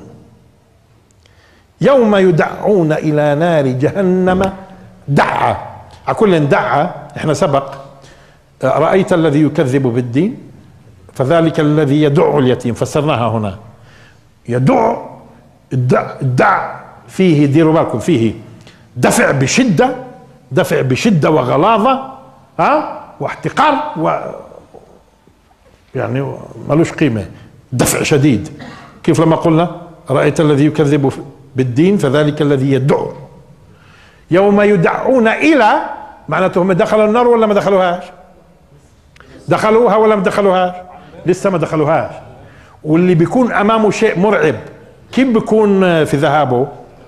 يوم يدعون إلى نار جهنم دعا. كل دعا، احنا سبق رأيت الذي يكذب بالدين فذلك الذي يدع اليتيم، فسرناها هنا. يدع، الدع فيه، ديروا بالكم، فيه دفع بشدة وغلاظة، واحتقار، يعني ملوش قيمة، دفع شديد. كيف لما قلنا رأيت الذي يكذب بالدين فذلك الذي يدع. يوم يدعون إلى، معناته هم دخلوا النار ولا ما دخلوهاش؟ دخلوها ولا ما دخلوهاش؟ لسه ما دخلوهاش. واللي بيكون أمامه شيء مرعب كيف بيكون في ذهابه؟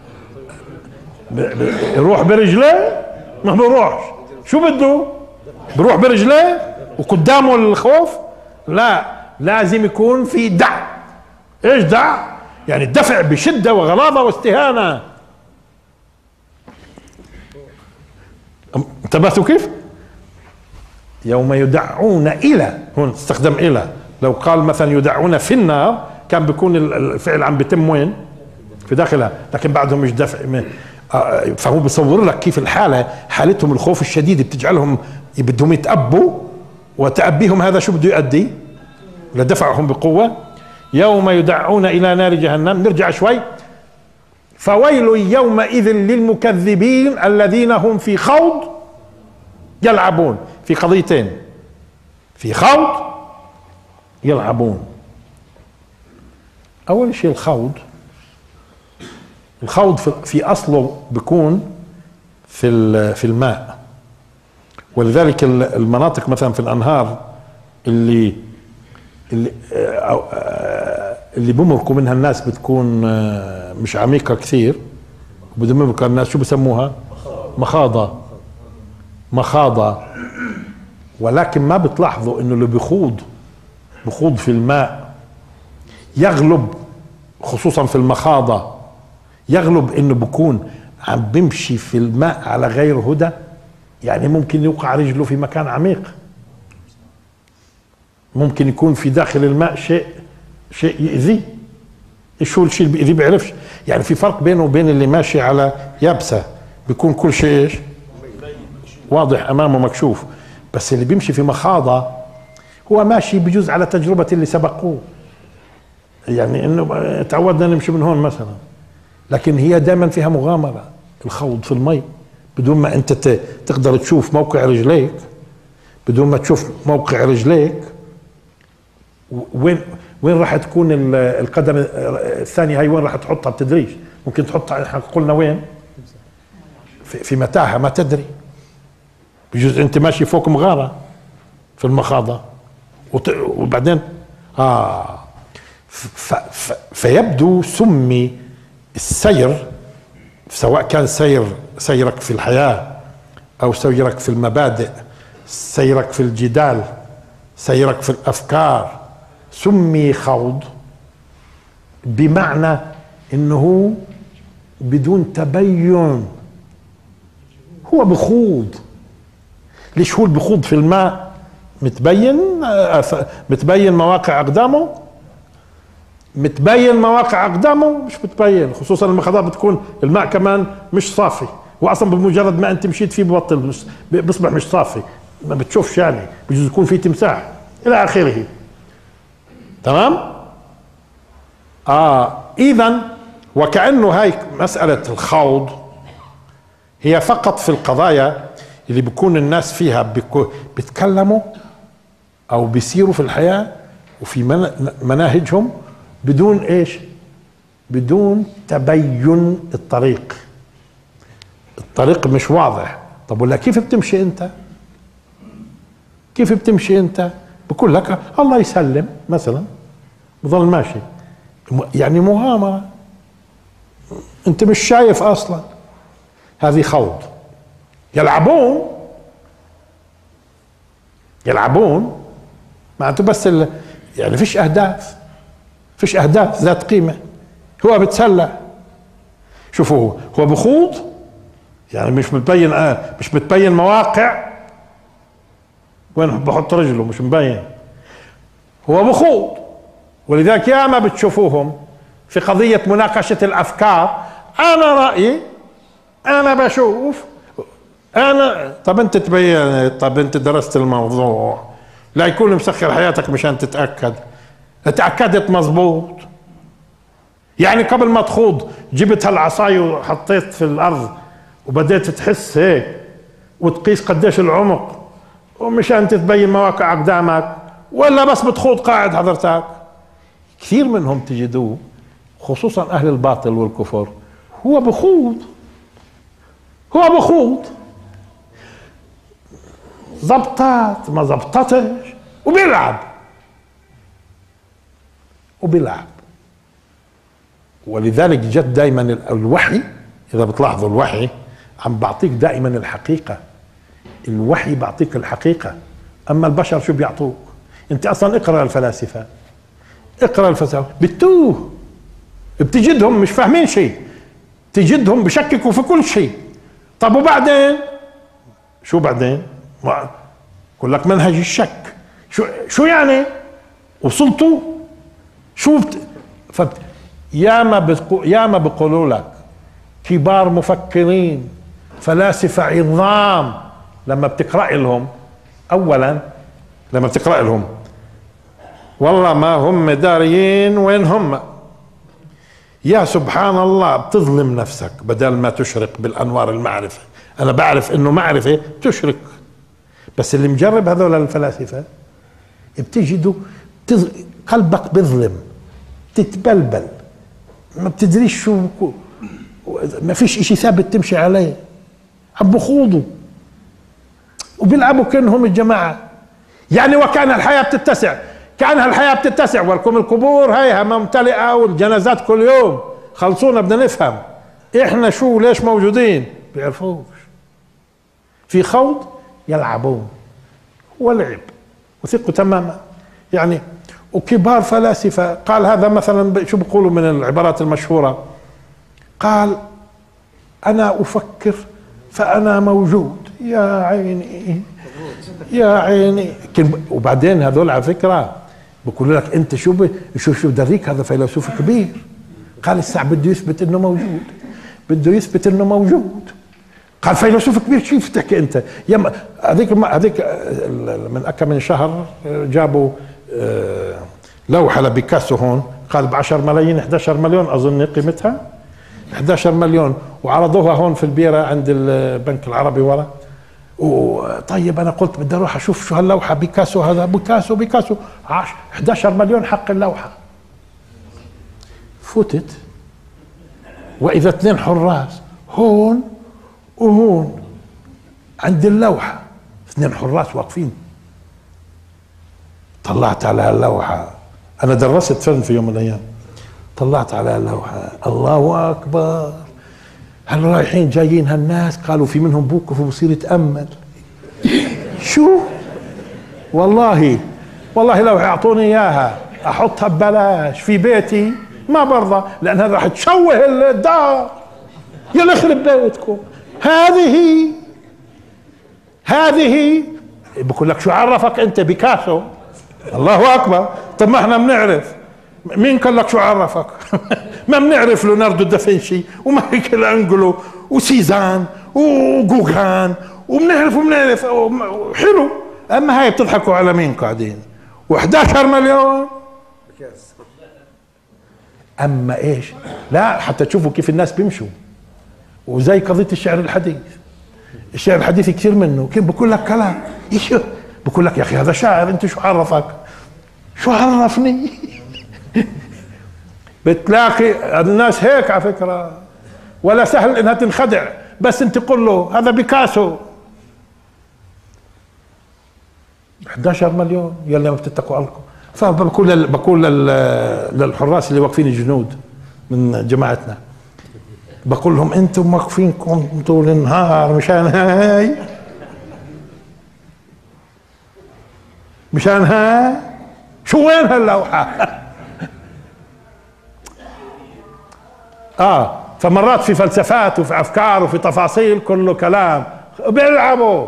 يروح برجليه؟ ما بروحش. شو بده؟ بروح برجليه وقدامه الخوف؟ لا، لازم يكون في دع. ايش دع؟ يعني الدفع بشدة وغلاظة واستهانة. انتبهتوا كيف؟ يوم يدعون إلى، هون استخدم إلى. لو قال مثلا يدعون في النار كان بيكون الفعل عم بيتم وين؟ في داخلها، لكن بعدهم مش دفع. فهو بصور لك كيف الحالة، حالتهم الخوف الشديد بتجعلهم بدهم يتأبوا، وتأبيهم هذا شو بده يؤدي؟ لدفعهم بقوة. يوم يدعون إلى نار جهنم. نرجع شوي. فويل يومئذ للمكذبين الذين هم في خوض يلعبون. في قضيتين، في خوض يلعبون. أول شيء الخوض في أصله بيكون في الماء، ولذلك المناطق مثلا في الأنهار اللي بمركوا منها الناس بتكون مش عميقة كثير، وبدهم يمركوا الناس شو بسموها؟ مخاضة. ولكن ما بتلاحظوا انه اللي بخوض في الماء يغلب، خصوصا في المخاضة، يغلب انه بكون عم بمشي في الماء على غير هدى. يعني ممكن يوقع رجله في مكان عميق، ممكن يكون في داخل الماء شيء يؤذيه. ايش هو الشيء اللي بيأذيه؟ بيعرفش. يعني في فرق بينه وبين اللي ماشي على يابسة، بيكون كل شيء ايش؟ واضح امامه مكشوف. بس اللي بيمشي في مخاضة هو ماشي بجوز على تجربة اللي سبقوه، يعني انه تعودنا نمشي من هون مثلا، لكن هي دائما فيها مغامرة. الخوض في المي بدون ما انت تقدر تشوف موقع رجليك، بدون ما تشوف موقع رجليك وين راح تكون القدم الثانية، هاي وين راح تحطها بتدريش. ممكن تحطها، احنا قلنا وين؟ في متاهة ما تدري، بجوز انت ماشي فوق مغارة في المخاضة وبعدين فيبدو سمي السير، سواء كان سيرك في الحياة او سيرك في المبادئ، سيرك في الجدال، سيرك في الافكار، سمي خوض بمعنى انه بدون تبين. هو بخوض. ليش هو بخوض في الماء؟ متبين مواقع اقدامه، مش متبين. خصوصا المخاضات بتكون الماء كمان مش صافي، واصلا بمجرد ما انت مشيت فيه ببطل بيصبح مش صافي، ما بتشوفش، يعني بجوز يكون فيه تمساح الى اخره. تمام؟ اذا وكأنه هاي مسألة الخوض هي فقط في القضايا اللي بيكون الناس فيها بيتكلموا او بيسيروا في الحياة وفي مناهجهم بدون ايش؟ بدون تبين الطريق مش واضح. طب ولا كيف بتمشي انت؟ بقول لك الله يسلم مثلا، بضل ماشي، يعني مغامرة، انت مش شايف اصلا. هذه خوض. يلعبون معناته بس يعني فيش اهداف ذات قيمة، هو بتسلى. شوفوا هو بخوض، يعني مش متبين مواقع وين بحط رجله، مش مبين، هو بخوض. ولذلك ياما بتشوفوهم في قضية مناقشة الافكار، انا رأيي، انا بشوف، طب انت تبين، طب انت درست الموضوع، لا يكون مسخر حياتك مشان تتأكد. اتأكدت مظبوط، يعني قبل ما تخوض جبت هالعصاية وحطيت في الارض وبديت تحس هيك وتقيس قديش العمق ومشان تتبين مواقع اقدامك، ولا بس بتخوض قاعد حضرتك؟ كثير منهم تجدوه خصوصا اهل الباطل والكفر هو بخوض زبطت ما زبطتش وبيلعب. ولذلك جد دائما الوحي، اذا بتلاحظوا الوحي عم بعطيك دائما الحقيقة. الوحي بعطيك الحقيقة، اما البشر شو بيعطوك؟ انت اصلا اقرأ الفلاسفة، اقرأ الفلسفة بتوه، بتجدهم مش فاهمين شيء، تجدهم بشككوا في كل شيء. طب وبعدين شو بعدين؟ يقول لك منهج الشك. شو يعني؟ وصلتوا؟ شو ياما بيقولوا لك كبار مفكرين فلاسفة عظام، لما بتقرأ لهم اولا، لما بتقرأ لهم والله ما هم داريين وين هم. يا سبحان الله، بتظلم نفسك بدل ما تشرق بالانوار المعرفة. انا بعرف انه معرفة تشرق، بس اللي مجرب هذول الفلاسفة بتجدوا قلبك بظلم، تتبلبل، ما بتدريش شو، ما فيش اشي ثابت تمشي عليه، عم بخوضوا وبيلعبوا كأنهم الجماعة. يعني وكان الحياة بتتسع، كأنها الحياة بتتسع ولكم القبور هيها ممتلئة والجنازات كل يوم. خلصونا بدنا نفهم احنا شو ليش موجودين. بيعرفوش، في خوض يلعبون ولعب وثقوا تماما. يعني وكبار فلاسفة قال هذا مثلا، شو بيقولوا من العبارات المشهورة، قال أنا أفكر فأنا موجود. يا عيني يا عيني. وبعدين هذول على فكرة بقول لك أنت شو دريك، هذا فيلسوف كبير. قال الساعة بده يثبت إنه موجود، بده يثبت إنه موجود. قال فيلسوف كبير، شو بتحكي أنت؟ هذيك من أكم من شهر جابوا لوحة لبيكاسو هون، قال ب10 ملايين 11 مليون أظن قيمتها، 11 مليون، وعرضوها هون في البيرة عند البنك العربي ورا. وطيب أنا قلت بدي أروح أشوف شو هاللوحة، بيكاسو هذا، بيكاسو 11 مليون حق اللوحة. فتت وإذا 2 حراس هون وهون عند اللوحة، 2 حراس واقفين. طلعت على اللوحة، أنا درست فن في يوم من الأيام، طلعت على اللوحة الله أكبر، هل رايحين جايين هالناس، قالوا في منهم بوقف وبصير يتأمل. شو والله لو يعطوني إياها أحطها ببلاش في بيتي ما برضى، لأن هذا راح تشوه الدار. يلا يخرب بيتكم. هذه بقول لك شو عرفك أنت بيكاسو؟ الله أكبر. طب ما احنا بنعرف، مين قال لك شو عرفك؟ ما بنعرف ليوناردو دافنشي ومايكل أنجلو وسيزان وجوغان، وبنعرف حلو. أما هاي بتضحكوا على مين قاعدين؟ و11 مليون. أما إيش؟ لا حتى تشوفوا كيف الناس بيمشوا. وزي قضية الشعر الحديث، الشعر الحديث كثير منه كيف بقول لك كلام، بقول لك يا أخي هذا شاعر، أنت شو عرفك؟ شو عرفني؟ بتلاقي الناس هيك على فكرة، ولا سهل انها تنخدع، بس انت قل له هذا بيكاسو 11 مليون. يلا ما بتتقوا عليكم. فبقول للحراس اللي واقفين الجنود من جماعتنا، بقول لهم انتم واقفينكم طول النهار مشان هاي شو وين هاللوحة؟ فمرات في فلسفات وفي افكار وفي تفاصيل كله كلام، بيلعبوا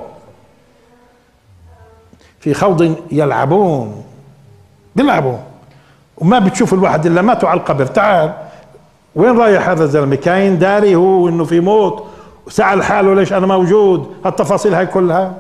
في خوض يلعبون، بيلعبوا وما بتشوف الواحد الا ماتوا على القبر. تعال وين رايح هذا الزلمه؟ كاين داري هو انه في موت وسأل حاله ليش انا موجود، هالتفاصيل هاي كلها.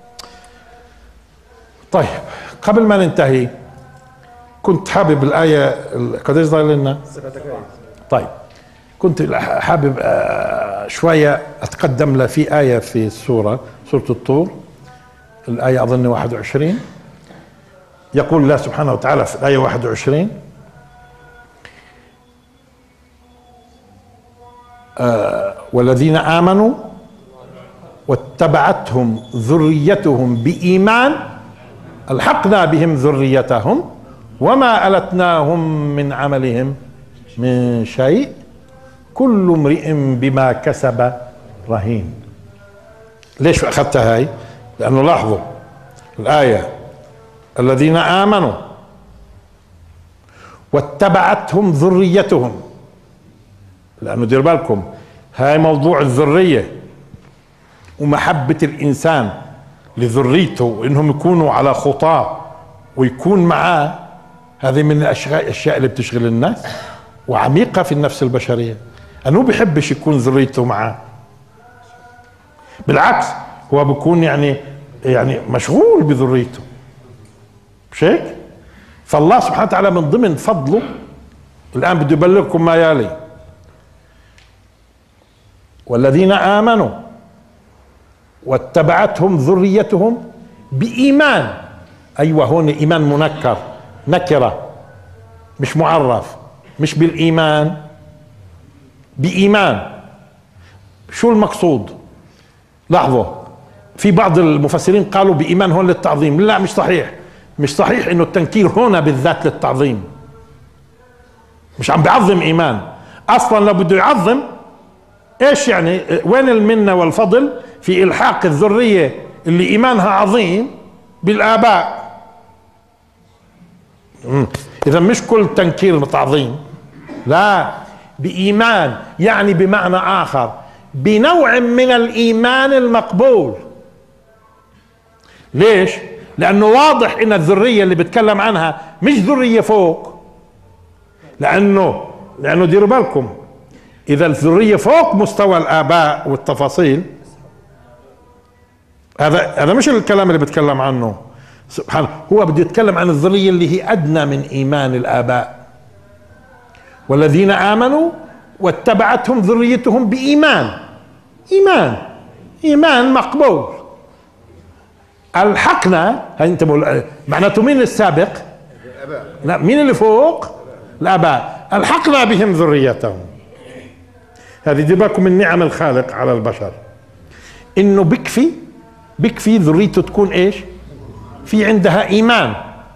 طيب قبل ما ننتهي كنت حابب الآية قديش ضايل لنا؟ طيب كنت حابب شوية أتقدم له في آية في سورة الطور، الآية أظن 21. يقول الله سبحانه وتعالى في الآية 21 والذين آمنوا واتبعتهم ذريتهم بإيمان ألحقنا بهم ذريتهم وما ألتناهم من عملهم من شيء كل امرئ بما كسب رهين. ليش أخذتها هاي؟ لأنه لاحظوا الآية الذين آمنوا واتبعتهم ذريتهم، لأنه دير بالكم هاي موضوع الذرية ومحبة الإنسان لذريته إنهم يكونوا على خطاه ويكون معاه، هذه من الأشياء اللي بتشغل الناس وعميقة في النفس البشرية، أنه بيحبش يكون ذريته معاه، بالعكس هو بيكون يعني مشغول بذريته، مش هيك؟ فالله سبحانه وتعالى من ضمن فضله الآن بده يبلغكم ما يلي: والذين آمنوا واتبعتهم ذريتهم بإيمان. أيوة، هون إيمان منكر، نكرة مش معرف، مش بالإيمان، بإيمان. شو المقصود؟ لاحظوا، في بعض المفسرين قالوا بإيمان هون للتعظيم، لا مش صحيح، مش صحيح إنه التنكير هنا بالذات للتعظيم، مش عم بيعظم إيمان أصلا. لو بده يعظم ايش يعني؟ وين المنة والفضل في إلحاق الذرية اللي إيمانها عظيم بالآباء؟ إذا مش كل تنكير تعظيم، لا، بإيمان يعني بمعنى آخر بنوع من الإيمان المقبول. ليش؟ لأنه واضح إن الذرية اللي بتكلم عنها مش ذرية فوق، لأنه ديروا بالكم إذا الذرية فوق مستوى الآباء والتفاصيل، هذا مش الكلام اللي بتكلم عنه سبحانه. هو بده يتكلم عن الذرية اللي هي أدنى من إيمان الآباء. والذين آمنوا واتبعتهم ذريتهم بإيمان، إيمان مقبول. ألحقنا، هاي انت معناته مين السابق؟ لا، مين اللي فوق؟ الآباء. ألحقنا بهم ذريتهم. هذه دي بالكم من نعم الخالق على البشر، انه بكفي ذريته تكون ايش؟ في عندها ايمان.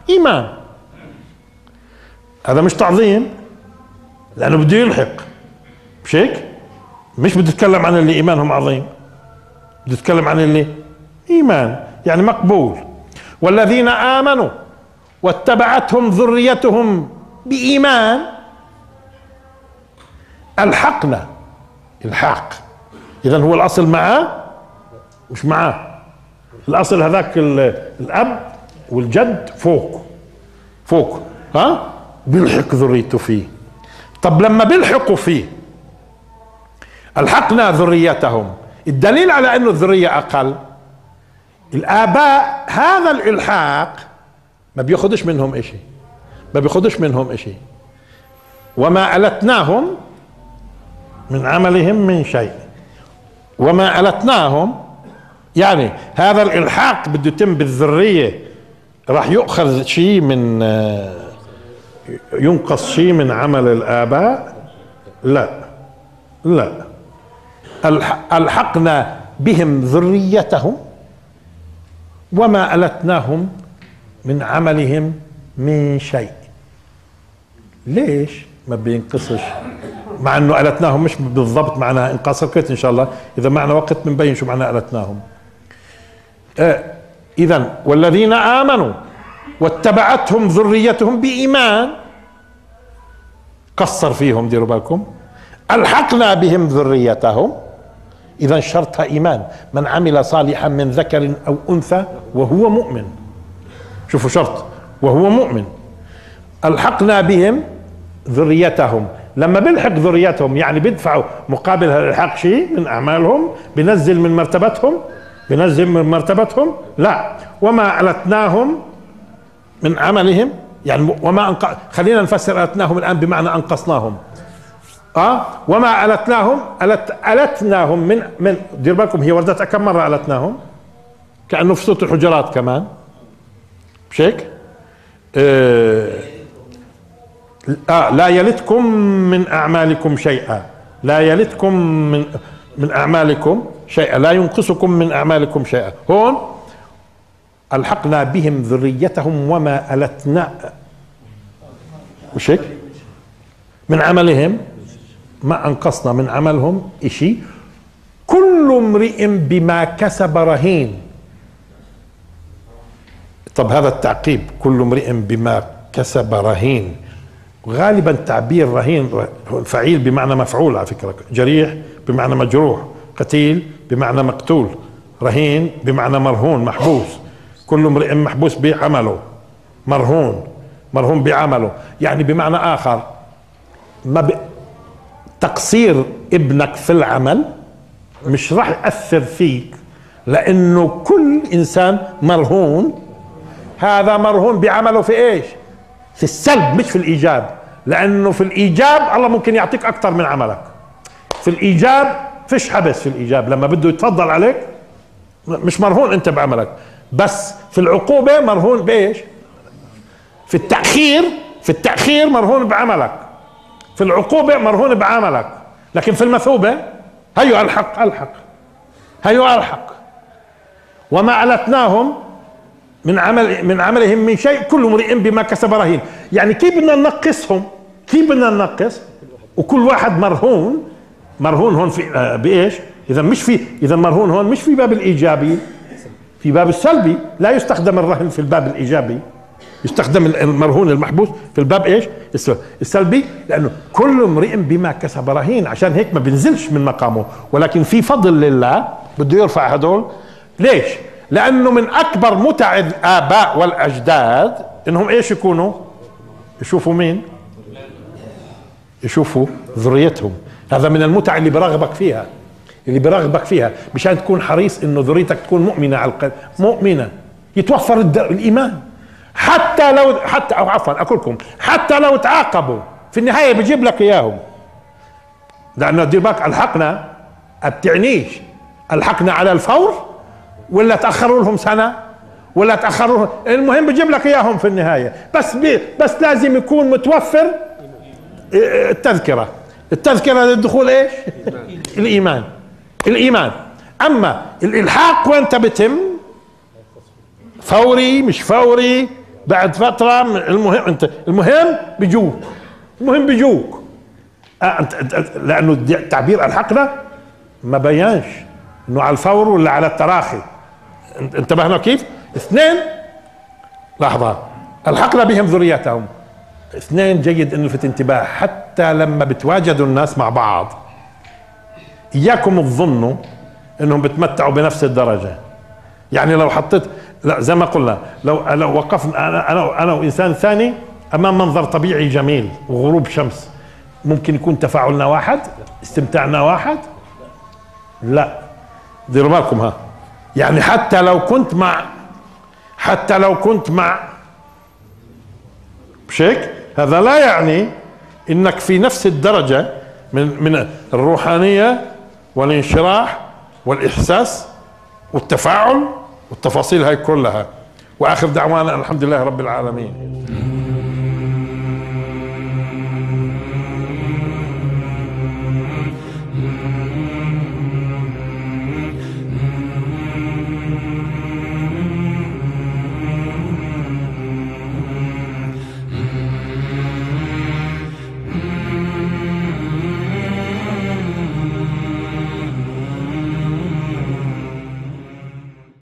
هذا مش تعظيم، لانه بده يلحق، مش هيك؟ مش بده يتكلم عن اللي ايمانهم عظيم، بده يتكلم عن اللي ايمان يعني مقبول. والذين امنوا واتبعتهم ذريتهم بايمان الحقنا. الحاق اذا هو الاصل معاه؟ مش معاه، الاصل هذاك الاب والجد فوق بيلحق ذريته فيه. طب لما بيلحقوا فيه الحقنا ذريتهم، الدليل على انه الذرية اقل الاباء، هذا الالحاق ما بياخدش منهم اشي، وما ألتناهم من عملهم من شيء. وما ألتناهم يعني هذا الإلحاق بده يتم بالذرية، راح يؤخذ شيء من ينقص شيء من عمل الآباء؟ لا. ألحقنا بهم ذريتهم وما ألتناهم من عملهم من شيء. ليش ما بينقصش؟ مع انه ألتناهم مش بالضبط معناها انقاص الكيت، ان شاء الله اذا معنا وقت بنبين شو معنى ألتناهم. اذا والذين آمنوا واتبعتهم ذريتهم بإيمان، قصر فيهم، ديروا بالكم، ألحقنا بهم ذريتهم. اذا شرطها إيمان، من عمل صالحا من ذكر او انثى وهو مؤمن. شوفوا شرط، وهو مؤمن. ألحقنا بهم ذريتهم، لما بيلحق ذريتهم يعني بيدفعوا مقابل الإلحاق شيء من أعمالهم، بنزل من مرتبتهم، لا. وما ألتناهم من عملهم يعني خلينا نفسر ألتناهم الآن بمعنى أنقصناهم. وما ألتناهم، ألتناهم من دير بالكم، هي وردت كم مرة ألتناهم؟ كأنه في سورة الحجرات كمان، مش هيك؟ لا يلتكم من أعمالكم شيئا، لا يلتكم من أعمالكم شيئا، لا ينقصكم من أعمالكم شيئا. هون ألحقنا بهم ذريتهم وما ألتنا، مش هيك؟ من عملهم، ما أنقصنا من عملهم إشي. كل امرئ بما كسب رهين. طب هذا التعقيب كل امرئ بما كسب رهين، وغالبا تعبير رهين فعيل بمعنى مفعول على فكرة، جريح بمعنى مجروح، قتيل بمعنى مقتول، رهين بمعنى مرهون محبوس، كل امرئ محبوس بعمله، مرهون بعمله، يعني بمعنى آخر تقصير ابنك في العمل مش راح يأثر فيك، لأنه كل إنسان مرهون، هذا مرهون بعمله في إيش؟ في السلب مش في الإيجاب، لأنه في الإيجاب الله ممكن يعطيك أكثر من عملك. في الإيجاب فيش حبس، في الإيجاب لما بده يتفضل عليك مش مرهون أنت بعملك، بس في العقوبة مرهون بإيش؟ في التأخير مرهون بعملك، في العقوبة مرهون بعملك، لكن في المثوبة هيو الحق وما ألتناهم من عملهم من شيء كل امرئ بما كسب رهين. يعني كيف بدنا ننقصهم؟ ننقص وكل واحد مرهون هون في بايش؟ اذا مرهون هون مش في باب الايجابي، في باب السلبي. لا يستخدم الرهن في الباب الايجابي، يستخدم المرهون المحبوس في الباب ايش؟ السلبي، لانه كل امرئ بما كسب رهين. عشان هيك ما بنزلش من مقامه، ولكن في فضل لله بده يرفع هدول. ليش؟ لانه من اكبر متع الاباء والاجداد انهم ايش يكونوا؟ يشوفوا مين؟ يشوفوا ذريتهم. هذا من المتع اللي برغبك فيها، مشان تكون حريص انه ذريتك تكون مؤمنه على القلب، مؤمنه، يتوفر الايمان. حتى لو تعاقبوا في النهايه بيجيب لك اياهم، لانه دير بالك الحقنا بتعنيش الحقنا على الفور ولا تاخروا لهم سنه ولا تاخروا لهم، المهم بجيب لك اياهم في النهايه. بس لازم يكون متوفر التذكره للدخول ايش؟ الايمان. اما الالحاق وانت بتم فوري مش فوري بعد فتره، المهم بيجوك لانه تعبير الحقنا ما بيانش انه على الفور ولا على التراخي. انتبهنا كيف؟ اثنين، لحظه، الحقنا بهم ذريتهم. اثنين، جيد انه في انتباه، حتى لما بتواجدوا الناس مع بعض اياكم تظنوا انهم بتمتعوا بنفس الدرجه. يعني لو حطيت، لا زي ما قلنا، لو وقفنا انا وانسان ثاني امام منظر طبيعي جميل وغروب شمس، ممكن يكون تفاعلنا واحد؟ استمتاعنا واحد؟ لا، ديروا بالكم. يعني حتى لو كنت مع مش هيك، هذا لا يعني انك في نفس الدرجة من الروحانية والانشراح والاحساس والتفاعل والتفاصيل هاي كلها. واخر دعوانا الحمد لله رب العالمين.